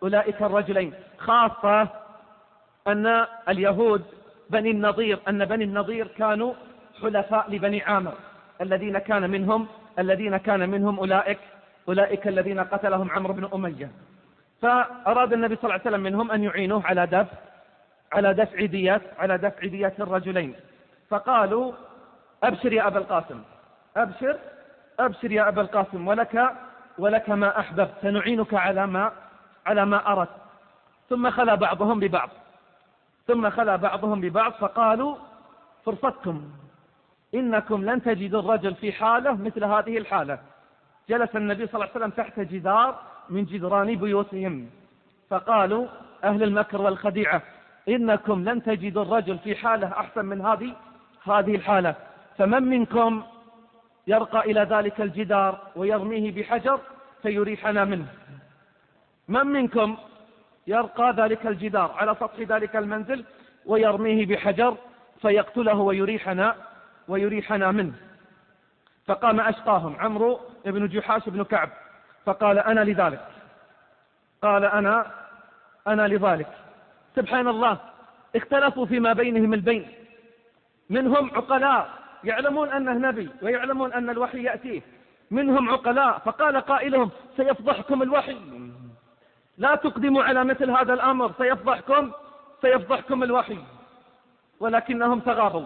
أولئك الرجلين، خاصة أن اليهود بني النضير أن بني النضير كانوا حلفاء لبني عامر الذين كان منهم الذين كان منهم أولئك أولئك الذين قتلهم عمرو بن أمية. فأراد النبي صلى الله عليه وسلم منهم أن يعينوه على دفع على دفع ديات على دفع ديات الرجلين. فقالوا: أبشر يا أبا القاسم، أبشر أبشر يا أبا القاسم، ولك ولك ما أحببت، سنعينك على ما على ما أردت. ثم خلا بعضهم ببعض ثم خلا بعضهم ببعض فقالوا: فرصتكم، إنكم لن تجدوا الرجل في حالة مثل هذه الحالة. جلس النبي صلى الله عليه وسلم تحت جدار من جدران بيوتهم، فقالوا أهل المكر والخديعة: إنكم لن تجدوا الرجل في حالة أحسن من هذه هذه الحالة، فمن منكم يرقى إلى ذلك الجدار ويرميه بحجر فيريحنا منه؟ من منكم يرقى ذلك الجدار على سطح ذلك المنزل ويرميه بحجر فيقتله ويريحنا ويريحنا منه؟ فقام أشقاهم عمرو بن جحاش بن كعب فقال: أنا لذلك قال أنا أنا لذلك. سبحان الله، اختلفوا فيما بينهم البين، منهم عقلاء يعلمون أنه نبي ويعلمون أن الوحي يأتيه، منهم عقلاء فقال قائلهم: سيفضحكم الوحي، لا تقدموا على مثل هذا الأمر، سيفضحكم سيفضحكم الوحي. ولكنهم تغاضوا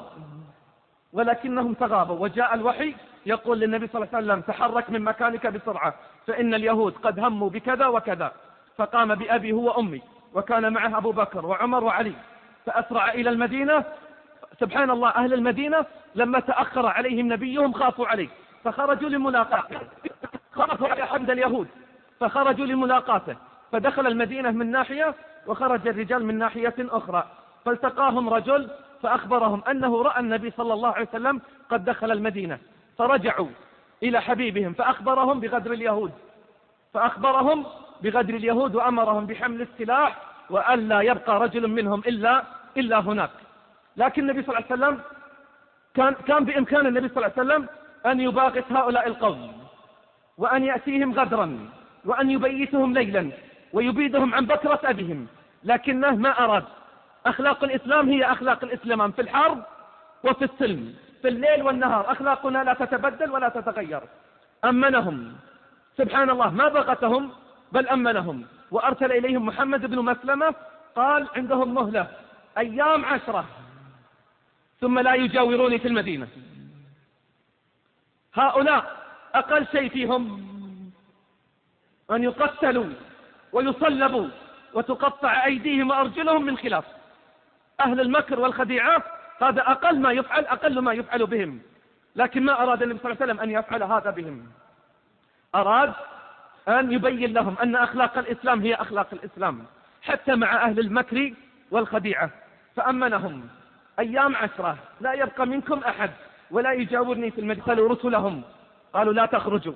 ولكنهم تغاضوا وجاء الوحي يقول للنبي صلى الله عليه وسلم: تحرك من مكانك بسرعة، فإن اليهود قد هموا بكذا وكذا. فقام بأبي هو وأمي، وكان معه أبو بكر وعمر وعلي، فأسرع إلى المدينة. سبحان الله، أهل المدينة لما تأخر عليهم نبيهم خافوا عليه فخرجوا لملاقاته، خافوا على حمد اليهود فخرجوا لملاقاته، فدخل المدينة من ناحية وخرج الرجال من ناحية أخرى، فالتقاهم رجل فأخبرهم أنه رأى النبي صلى الله عليه وسلم قد دخل المدينة، فرجعوا إلى حبيبهم فأخبرهم بغدر اليهود فأخبرهم بغدر اليهود وأمرهم بحمل السلاح وألا يبقى رجل منهم إلا إلا هناك. لكن النبي صلى الله عليه وسلم كان كان بإمكان النبي صلى الله عليه وسلم أن يباغت هؤلاء القوم وأن يأتيهم غدرا وأن يبيتهم ليلا ويبيدهم عن بكرة أبيهم، لكنه ما أراد. أخلاق الإسلام هي أخلاق الإسلام في الحرب وفي السلم، في الليل والنهار، أخلاقنا لا تتبدل ولا تتغير. أمنهم سبحان الله، ما بغتهم بل أمنهم، وأرسل إليهم محمد بن مسلمة قال: عندهم مهلة أيام عشرة ثم لا يجاوروني في المدينة. هؤلاء أقل شيء فيهم أن يقتلوا ويصلبوا وتقطع أيديهم وأرجلهم من خلاف. أهل المكر والخديعة هذا أقل ما يفعل أقل ما يفعل بهم، لكن ما أراد النبي صلى الله عليه وسلم أن يفعل هذا بهم. أراد أن يبين لهم أن أخلاق الإسلام هي أخلاق الإسلام حتى مع أهل المكر والخديعة. فأمنهم أيام عشرة، لا يبقى منكم أحد ولا يجاورني في المدينة. قالوا رسلهم قالوا: لا تخرجوا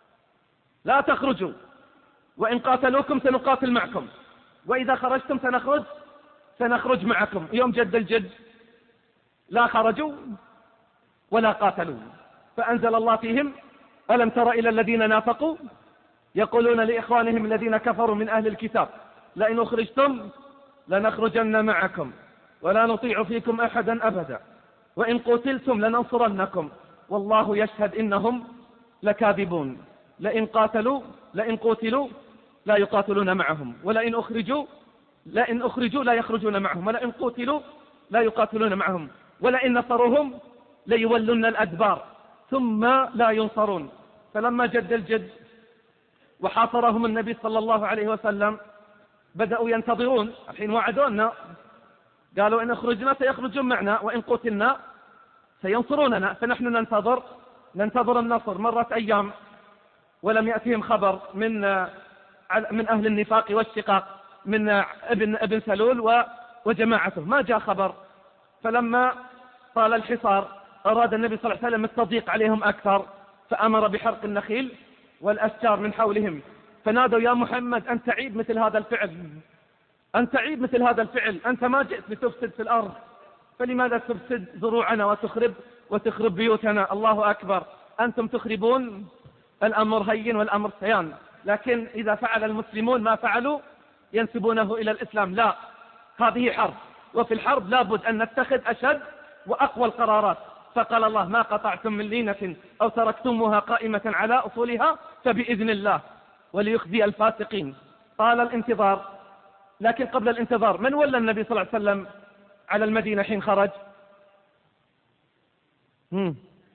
لا تخرجوا، وإن قاتلوكم سنقاتل معكم، وإذا خرجتم سنخرج سنخرج معكم. يوم جد الجد لا خرجوا ولا قاتلوا، فأنزل الله فيهم: ألم تر إلى الذين نافقوا يقولون لإخوانهم الذين كفروا من أهل الكتاب لئن أخرجتم لنخرجن معكم ولا نطيع فيكم أحدا أبدا وإن قتلتم لننصرنكم والله يشهد إنهم لكاذبون. لئن قاتلوا لئن قتلوا لا يقاتلون معهم، ولئن أخرجوا لئن أخرجوا لا يخرجون معهم، ولئن قتلوا لا يقاتلون معهم، ولئن نصروهم ليولن الأدبار ثم لا ينصرون. فلما جد الجد وحاصرهم النبي صلى الله عليه وسلم بدأوا ينتظرون. الحين وعدونا، قالوا: إن أخرجنا سيخرجون معنا وإن قتلنا سينصروننا. فنحن ننتظر ننتظر النصر. مرت أيام ولم يأتهم خبر من من أهل النفاق والشقاق من ابن ابن سلول وجماعته، ما جاء خبر. فلما طال الحصار أراد النبي صلى الله عليه وسلم التضييق عليهم أكثر، فأمر بحرق النخيل والأشجار من حولهم، فنادوا: يا محمد أن تعيد مثل هذا الفعل أن تعيد مثل هذا الفعل أنت ما جئت لتفسد في الأرض، فلماذا تفسد زروعنا وتخرب وتخرب بيوتنا؟ الله أكبر، أنتم تخربون، الأمر هين والأمر سيان. لكن إذا فعل المسلمون ما فعلوا ينسبونه إلى الإسلام. لا، هذه حرب، وفي الحرب لابد أن نتخذ أشد وأقوى القرارات. فقال الله: ما قطعتم من لينة أو تركتموها قائمة على أصولها فبإذن الله وليخزي الفاسقين. طال الانتظار، لكن قبل الانتظار من ولى النبي صلى الله عليه وسلم على المدينة حين خرج؟ مم.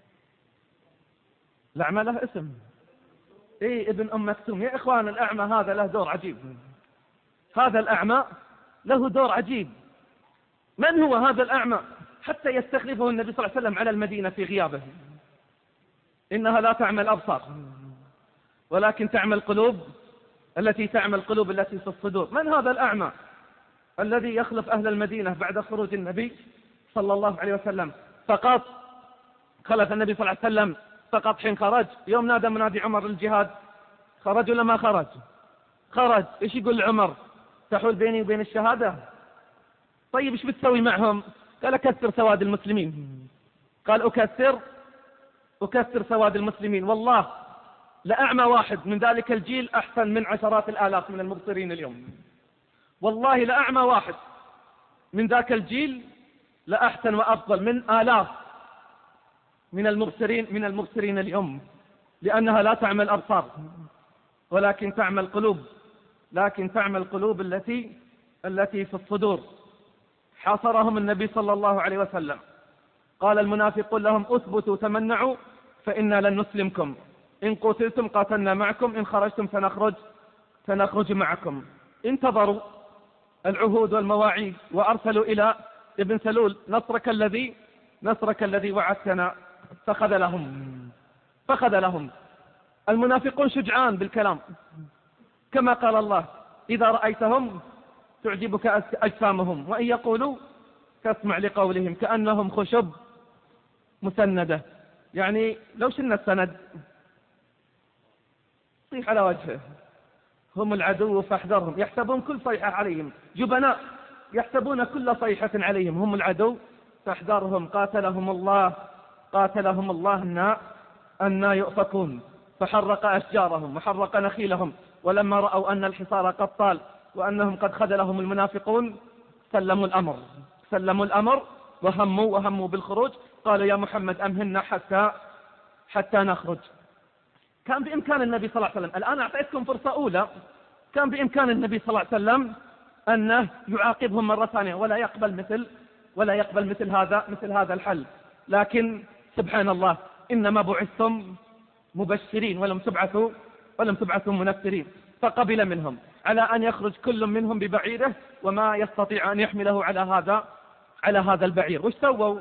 الأعمى له اسم، إيه ابن أم مكتوم. يا إخوان، الأعمى هذا له دور عجيب، هذا الأعمى له دور عجيب. من هو هذا الأعمى حتى يستخلفه النبي صلى الله عليه وسلم على المدينة في غيابه؟ إنها لا تعمى الأبصار ولكن تعمى القلوب التي تعمى القلوب التي في الصدور. من هذا الأعمى الذي يخلف أهل المدينة بعد خروج النبي صلى الله عليه وسلم؟ فقط خلف النبي صلى الله عليه وسلم فقط حين خرج. يوم نادى منادي عمر للجهاد خرج ولا ما خرج؟ خرج. إيش يقول عمر؟ تحول بيني وبين الشهادة؟ طيب إيش بتسوي معهم؟ قال: أكثر سواد المسلمين. قال: أكثر أكثر سواد المسلمين. والله لأعمى واحد من ذلك الجيل أحسن من عشرات الآلاف من المبصرين اليوم. والله لأعمى واحد من ذاك الجيل لأحسن وأفضل من آلاف من المبصرين من المبصرين اليوم، لأنها لا تعمى الأبصار ولكن تعمى القلوب، لكن تعمى القلوب التي التي في الصدور. حاصرهم النبي صلى الله عليه وسلم، قال المنافقون لهم: اثبتوا تمنعوا فإنا لن نسلمكم، إن قتلتم قاتلنا معكم، إن خرجتم فنخرج فنخرج معكم. انتظروا العهود والمواعيد وأرسلوا إلى ابن سلول: نصرك الذي نصرك الذي وعدتنا. فخذلهم فخذلهم المنافقون شجعان بالكلام، كما قال الله: إذا رأيتهم تعجبك أجسامهم وإن يقولوا تسمع لقولهم كأنهم خشب مسندة. يعني لو شلنا السند صيح على وجهه. هم العدو فاحذرهم، يحسبون كل صيحة عليهم، جبناء يحسبون كل صيحة عليهم. هم العدو فاحذرهم، قاتلهم الله قاتلهم الله أن أن يؤفكون. فحرق أشجارهم وحرق نخيلهم، ولما رأوا أن الحصار قد طال وأنهم قد خذلهم المنافقون سلموا الأمر سلموا الأمر وهموا وهموا بالخروج. قالوا: يا محمد أمهلنا حتى حتى نخرج. كان بإمكان النبي صلى الله عليه وسلم، الآن أعطيتكم فرصة أولى، كان بإمكان النبي صلى الله عليه وسلم أنه يعاقبهم مرة ثانية ولا يقبل مثل ولا يقبل مثل هذا مثل هذا الحل. لكن سبحان الله، إنما بعثتم مبشرين ولم تبعثوا ولم تبعثوا منفرين. فقبل منهم على أن يخرج كل منهم ببعيره وما يستطيع أن يحمله على هذا على هذا البعير. وش سووا؟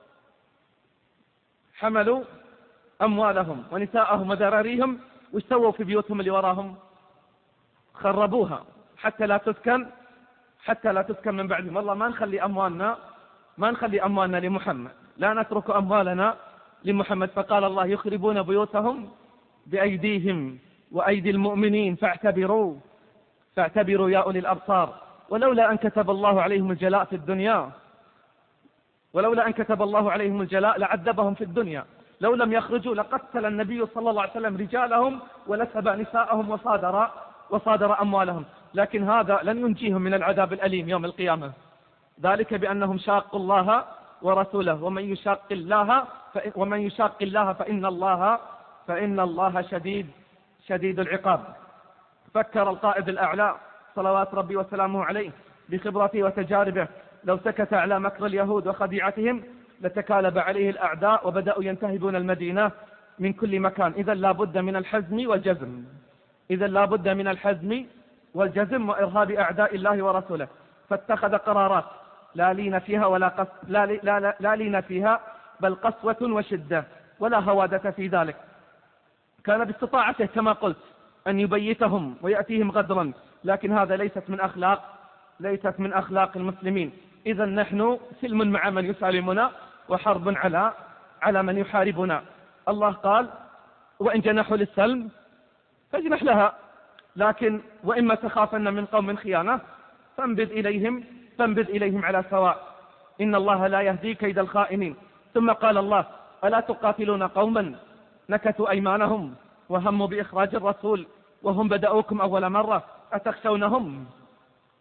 حملوا أموالهم ونساءهم وذراريهم. وش سووا في بيوتهم اللي وراهم؟ خربوها حتى لا تسكن حتى لا تسكن من بعدهم. والله ما نخلي أموالنا ما نخلي أموالنا لمحمد، لا نترك أموالنا لمحمد. فقال الله: يخربون بيوتهم بأيديهم وأيدي المؤمنين فاعتبروا فاعتبروا يا أولي الأبصار. ولولا أن كتب الله عليهم الجلاء في الدنيا ولولا أن كتب الله عليهم الجلاء لعذبهم في الدنيا. لو لم يخرجوا لقتل النبي صلى الله عليه وسلم رجالهم ولسب نساءهم وصادر وصادر أموالهم. لكن هذا لن ينجيهم من العذاب الأليم يوم القيامة، ذلك بأنهم شاقوا الله ورسوله. ومن يشاق الله ومن يشاق الله فإن الله فإن الله شديد شديد العقاب. فكر القائد الأعلى صلوات ربي وسلامه عليه بخبرته وتجاربه: لو سكت على مكر اليهود وخديعتهم لتكالب عليه الأعداء وبدأوا ينتهبون المدينة من كل مكان. إذا لا بد من الحزم والجزم إذا لا بد من الحزم والجزم وإرهاب أعداء الله ورسوله. فاتخذ قرارات لا لين فيها ولا قس لا, لا, لا, لا لين فيها بل قسوة وشدة ولا هوادة في ذلك. كان باستطاعته كما قلت أن يبيتهم ويأتيهم غدرا، لكن هذا ليست من أخلاق ليست من أخلاق المسلمين. إذا نحن سلم مع من يسالمنا وحرب على على من يحاربنا. الله قال: وإن جنحوا للسلم فاجنح لها، لكن وإما تخافن من قوم خيانة فانبذ إليهم فانبذ إليهم على سواء، إن الله لا يهدي كيد الخائنين. ثم قال الله: ألا تقاتلون قوما نكثوا أيمانهم وهموا بإخراج الرسول وهم بدأوكم أول مرة أتخشونهم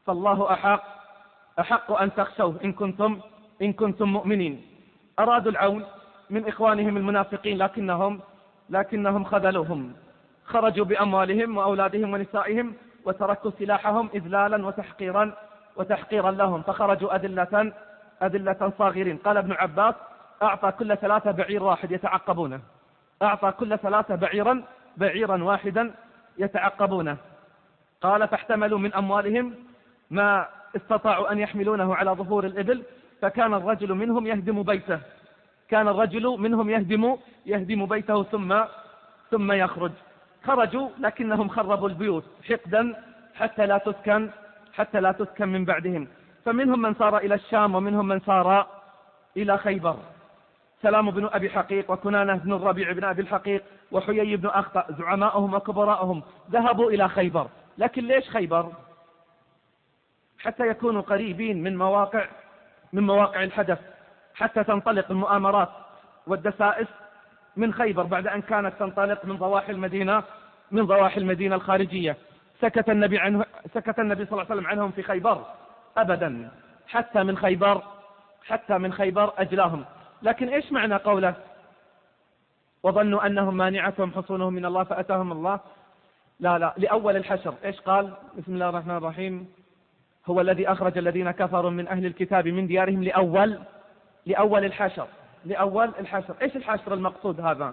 فالله أحق أحق أن تخشوه إن كنتم إن كنتم مؤمنين. أرادوا العون من إخوانهم المنافقين لكنهم لكنهم خذلوهم، خرجوا بأموالهم وأولادهم ونسائهم وتركوا سلاحهم إذلالا وتحقيرا وتحقيرا لهم، فخرجوا أذلة أذلة صاغرين. قال ابن عباس: أعطى كل ثلاثة بعير واحد يتعقبونه، أعطى كل ثلاثة بعيرا بعيرا واحدا يتعقبونه. قال: فاحتملوا من أموالهم ما استطاعوا أن يحملونه على ظهور الإبل، فكان الرجل منهم يهدم بيته كان الرجل منهم يهدم يهدم بيته ثم ثم يخرج. خرجوا لكنهم خربوا البيوت حقدا حتى لا تسكن حتى لا تسكن من بعدهم، فمنهم من سار إلى الشام ومنهم من سار إلى خيبر. سلام بن أبي حقيق وكنانة بن الربيع بن أبي الحقيق وحيي بن أخطأ زعماؤهم وكبراءهم ذهبوا إلى خيبر. لكن ليش خيبر؟ حتى يكونوا قريبين من مواقع من مواقع الحدث، حتى تنطلق المؤامرات والدسائس من خيبر بعد أن كانت تنطلق من ضواحي المدينة من ضواحي المدينة الخارجية. سكت النبي عنه سكت النبي صلى الله عليه وسلم عنهم في خيبر أبدا، حتى من خيبر حتى من خيبر أجلاهم. لكن إيش معنى قوله: وظنوا أنهم مانعتهم حصونهم من الله فأتاهم الله؟ لا لا لأول الحشر. إيش قال؟ بسم الله الرحمن الرحيم: هو الذي أخرج الذين كفروا من أهل الكتاب من ديارهم لأول لأول الحشر لأول الحشر. إيش الحشر المقصود هذا؟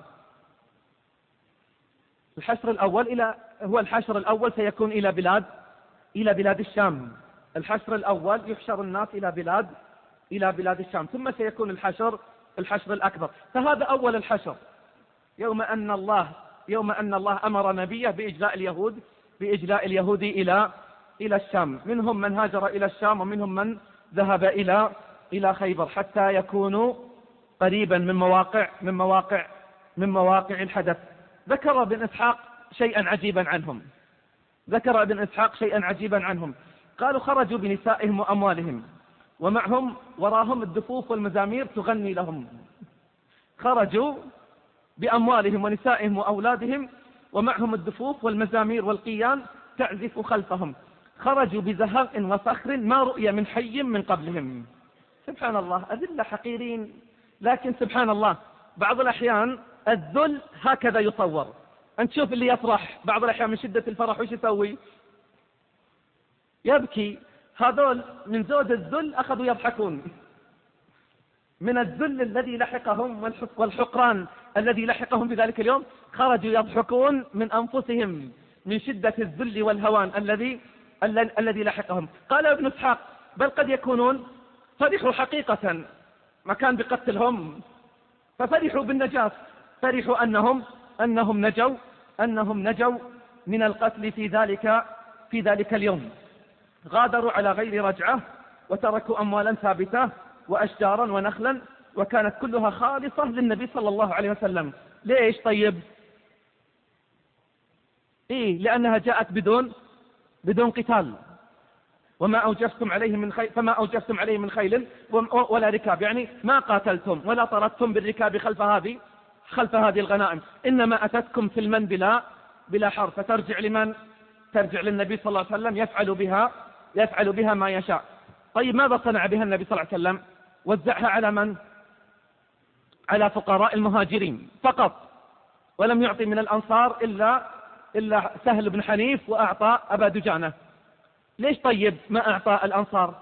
الحشر الأول إلى هو الحشر الأول سيكون إلى بلاد إلى بلاد الشام. الحشر الأول يحشر الناس إلى بلاد إلى بلاد الشام، ثم سيكون الحشر الحشر الأكبر. فهذا أول الحشر، يوم أن الله يوم أن الله أمر نبيه بإجلاء اليهود بإجلاء اليهود إلى إلى الشام. منهم من هاجر إلى الشام ومنهم من ذهب إلى إلى خيبر حتى يكونوا قريبا من مواقع من مواقع من مواقع الحدث. ذكر ابن إسحاق شيئا عجيبا عنهم ذكر ابن إسحاق شيئا عجيبا عنهم قالوا: خرجوا بنسائهم وأموالهم ومعهم وراهم الدفوف والمزامير تغني لهم. خرجوا بأموالهم ونسائهم وأولادهم ومعهم الدفوف والمزامير والقيان تعزف خلفهم. خرجوا بزهق وفخر ما رؤي من حي من قبلهم. سبحان الله، أذلة حقيرين. لكن سبحان الله، بعض الأحيان الذل هكذا يصور. أنت شوف اللي يفرح بعض الأحيان من شدة الفرح وش يسوي؟ يبكي. هذول من زود الذل أخذوا يضحكون، من الذل الذي لحقهم والحقران الذي لحقهم في ذلك اليوم خرجوا يضحكون من أنفسهم من شدة الذل والهوان الذي الذي لحقهم. قال ابن إسحاق: بل قد يكونون فرحوا حقيقة، ما كان بقتلهم، ففرحوا بالنجاة، فرحوا أنهم أنهم نجوا أنهم نجوا من القتل في ذلك في ذلك اليوم. غادروا على غير رجعة وتركوا أموالا ثابتة وأشجارا ونخلا، وكانت كلها خالصة للنبي صلى الله عليه وسلم. ليش طيب؟ إيه لأنها جاءت بدون بدون قتال. وما أوجفتم عليه من خيل فما أوجفتم عليه من خيل ولا ركاب، يعني ما قاتلتم ولا طردتم بالركاب خلف هذه خلف هذه الغنائم، إنما أتتكم في المن بلا بلا حرب، فترجع لمن؟ ترجع للنبي صلى الله عليه وسلم يفعل بها يفعل بها ما يشاء. طيب ماذا صنع بها النبي صلى الله عليه وسلم؟ وزعها على من؟ على فقراء المهاجرين فقط، ولم يعطي من الأنصار إلا إلا سهل بن حنيف، وأعطى أبا دجانة. ليش طيب ما أعطى الأنصار؟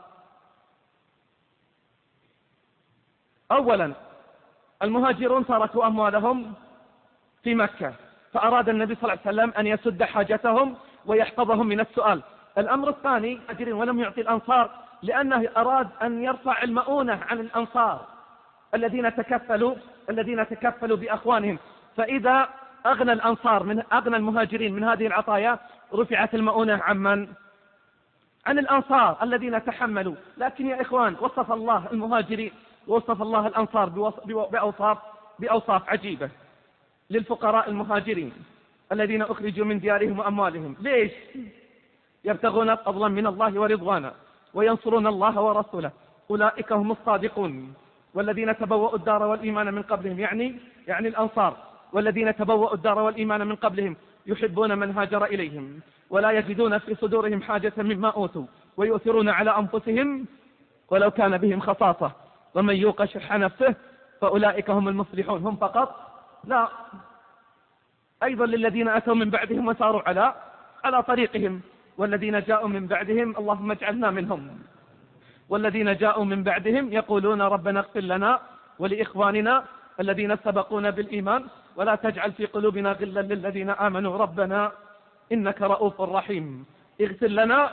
أولا المهاجرون تركوا أموالهم في مكة، فأراد النبي صلى الله عليه وسلم أن يسد حاجتهم ويحفظهم من السؤال. الأمر الثاني المهاجرين ولم يعطي الأنصار لأنه أراد أن يرفع المؤونة عن الأنصار الذين تكفلوا الذين تكفلوا بأخوانهم، فإذا أغنى الأنصار من أغنى المهاجرين من هذه العطايا رفعت المؤونة عن من؟ عن الأنصار الذين تحملوا. لكن يا إخوان، وصف الله المهاجرين ووصف الله الأنصار بأوصاف بأوصاف عجيبة للفقراء المهاجرين الذين أخرجوا من ديارهم وأموالهم. ليش؟ يبتغون فضلا من الله ورضوانا وينصرون الله ورسوله، أولئك هم الصادقون. والذين تبوأوا الدار والإيمان من قبلهم، يعني يعني الأنصار، والذين تبوأوا الدار والإيمان من قبلهم يحبون من هاجر إليهم ولا يجدون في صدورهم حاجة مما أوتوا ويؤثرون على أنفسهم ولو كان بهم خصاصة ومن يوق شح نفسه فأولئك هم المفلحون. هم فقط؟ لا، أيضا للذين أتوا من بعدهم وساروا على على طريقهم، والذين جاءوا من بعدهم اللهم اجعلنا منهم، والذين جاءوا من بعدهم يقولون ربنا اغفر لنا ولإخواننا الذين سبقونا بالإيمان ولا تجعل في قلوبنا غلا للذين آمنوا ربنا إنك رؤوف رحيم. اغفر لنا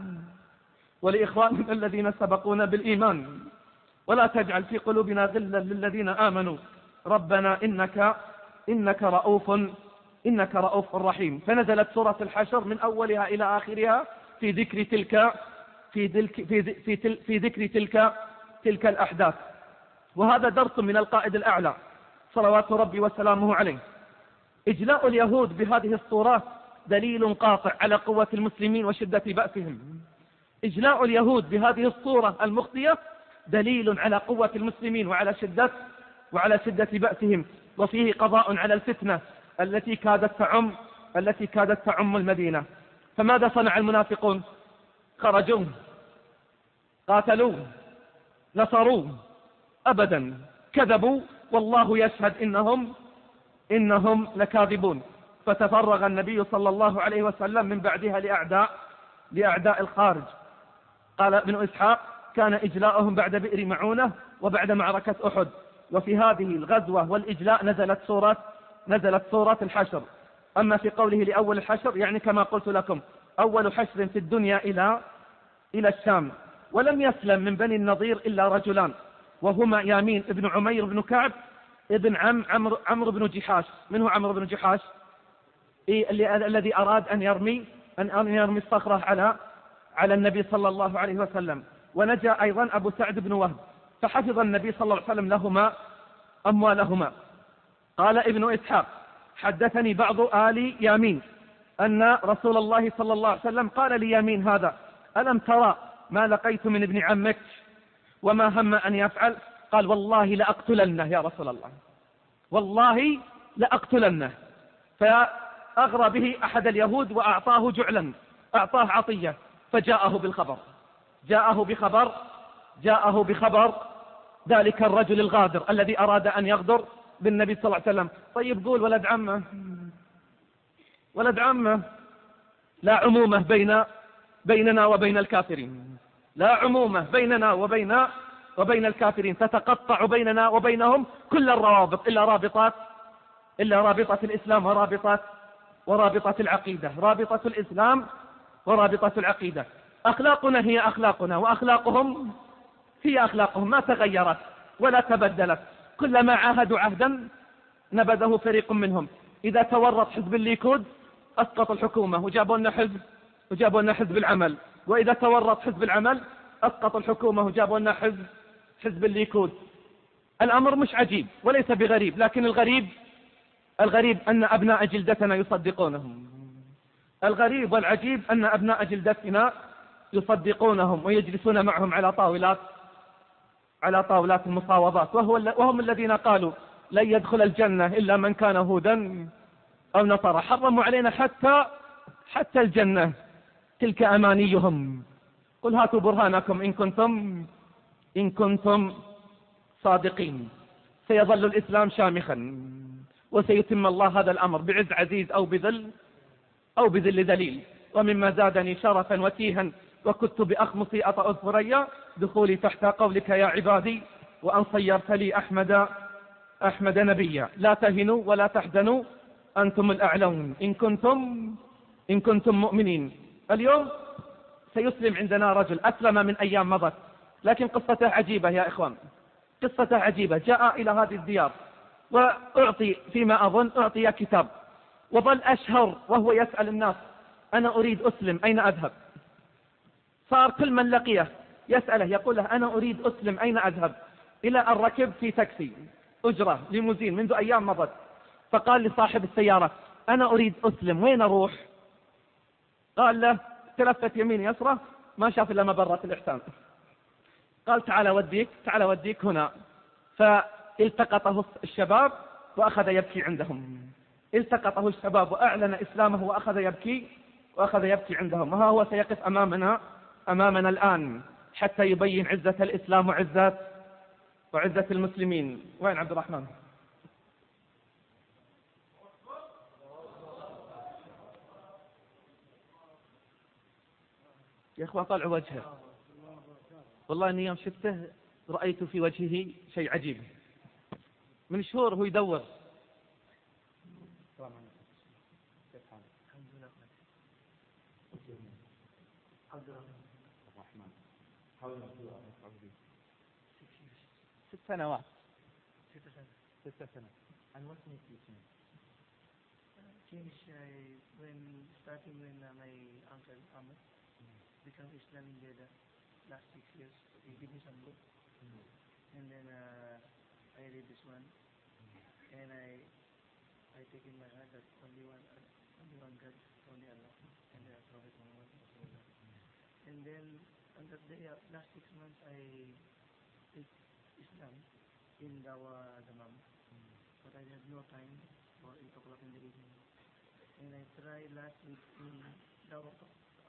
ولإخواننا الذين سبقونا بالإيمان ولا تجعل في قلوبنا غلا للذين آمنوا ربنا إنك إنك رؤوف إنك رؤوف رحيم. فنزلت سورة الحشر من أولها إلى آخرها في ذكر تلك في ذلك في في, تل في ذكر تلك تلك الأحداث. وهذا درس من القائد الأعلى صلوات ربي وسلامه عليه. إجلاء اليهود بهذه الصورة دليل قاطع على قوة المسلمين وشدة بأسهم. إجلاء اليهود بهذه الصورة المخطئة دليل على قوة المسلمين وعلى شدة وعلى شدة بأسهم، وفيه قضاء على الفتنة التي كادت تعم التي كادت تعم المدينة. فماذا صنع المنافقون؟ خرجوا، قاتلوا، نصروا؟ أبدا، كذبوا، والله يشهد إنهم إنهم لكاذبون. فتفرغ النبي صلى الله عليه وسلم من بعدها لأعداء لأعداء الخارج. قال ابن إسحاق كان إجلاؤهم بعد بئر معونة وبعد معركة أحد. وفي هذه الغزوة والإجلاء نزلت سورة نزلت سورة الحشر. أما في قوله لأول الحشر يعني كما قلت لكم أول حشر في الدنيا إلى إلى الشام. ولم يسلم من بني النضير إلا رجلان، وهما يامين ابن عمير بن كعب ابن عم عمرو عمرو بن جحاش. من هو عمرو بن جحاش؟ إيه الذي أراد أن يرمي أن أن يرمي الصخرة على على النبي صلى الله عليه وسلم. ونجا أيضا أبو سعد بن وهب، فحفظ النبي صلى الله عليه وسلم لهما أموالهما. قال ابن إسحاق حدثني بعض آل يامين أن رسول الله صلى الله عليه وسلم قال ليامين هذا ألم ترى ما لقيت من ابن عمك وما هم أن يفعل؟ قال والله لأقتلنه يا رسول الله، والله لأقتلنه. فأغرى به أحد اليهود وأعطاه جعلا، أعطاه عطية، فجاءه بالخبر جاءه بخبر جاءه بخبر ذلك الرجل الغادر الذي أراد أن يغدر بالنبي صلى الله عليه وسلم. طيب قول ولد عمه ولد عمه لا عمومة بين بيننا وبين الكافرين، لا عمومة بيننا وبين وبين الكافرين، تتقطع بيننا وبينهم كل الروابط إلا رابطات إلا رابطة الإسلام ورابطة ورابطة العقيدة، رابطة الإسلام ورابطة العقيدة. أخلاقنا هي أخلاقنا وأخلاقهم هي أخلاقهم، ما تغيرت ولا تبدلت. كلما عاهدوا عهدا نبذه فريق منهم. إذا تورط حزب الليكود أسقط الحكومة وجابوا لنا حزب وجابوا لنا حزب العمل، وإذا تورط حزب العمل أسقط الحكومة وجابوا لنا حزب حزب الليكود. الأمر مش عجيب وليس بغريب، لكن الغريب الغريب أن أبناء جلدتنا يصدقونهم. الغريب والعجيب أن أبناء جلدتنا يصدقونهم ويجلسون معهم على طاولات على طاولات المفاوضات، وهو وهم الذين قالوا لن يدخل الجنة إلا من كان هودا أو نصارى. حرموا علينا حتى حتى الجنة. تلك أمانيهم. قل هاتوا برهانكم إن كنتم إن كنتم صادقين. سيظل الإسلام شامخا وسيتم الله هذا الأمر بعز عزيز أو بذل أو بذل ذليل. ومما زادني شرفا وتيها وكنت بأخمصي أطأ الثريا دخولي تحت قولك يا عبادي وأن صيرت لي أحمد أحمد نبيا. لا تهنوا ولا تحزنوا أنتم الأعلون إن كنتم إن كنتم مؤمنين. اليوم سيسلم عندنا رجل أسلم من أيام مضت، لكن قصته عجيبة يا إخوان، قصته عجيبة. جاء إلى هذه الديار وأعطي فيما أظن أعطي كتاب، وظل أشهر وهو يسأل الناس أنا أريد أسلم أين أذهب؟ صار كل من لقيه يسأله يقول له أنا أريد أسلم أين أذهب؟ إلى أن ركب في تاكسي أجرة ليموزين منذ أيام مضت، فقال لصاحب السيارة أنا أريد أسلم وين أروح؟ قال له تلفت يمين يسرى ما شاف إلا مبرة الإحسان. قال تعال وديك تعال وديك هنا. فالتقطه الشباب وأخذ يبكي عندهم. التقطه الشباب وأعلن إسلامه وأخذ يبكي وأخذ يبكي عندهم. وها هو سيقف أمامنا أمامنا الآن حتى يبين عزة الإسلام وعزة وعزة المسلمين. وين عبد الرحمن؟ يا إخوان طلعوا وجهه، والله إني يوم شفته رأيت في وجهه شيء عجيب. من شهور هو يدور. ست سنوات ست سنوات And what makes you change? Change uh, when starting when uh, my uncle Ahmed mm. became Islam in the last six years. He gave me some book, mm. and then uh, I read this one, mm. and I I take in my heart that only one uh, only one God, only Allah, and the Prophet Muhammad. Mm. And then on that day, uh, last six months, I take Islam in Dawa Damam. But I had no time for eight o'clock in the evening. And I tried last week in Dawah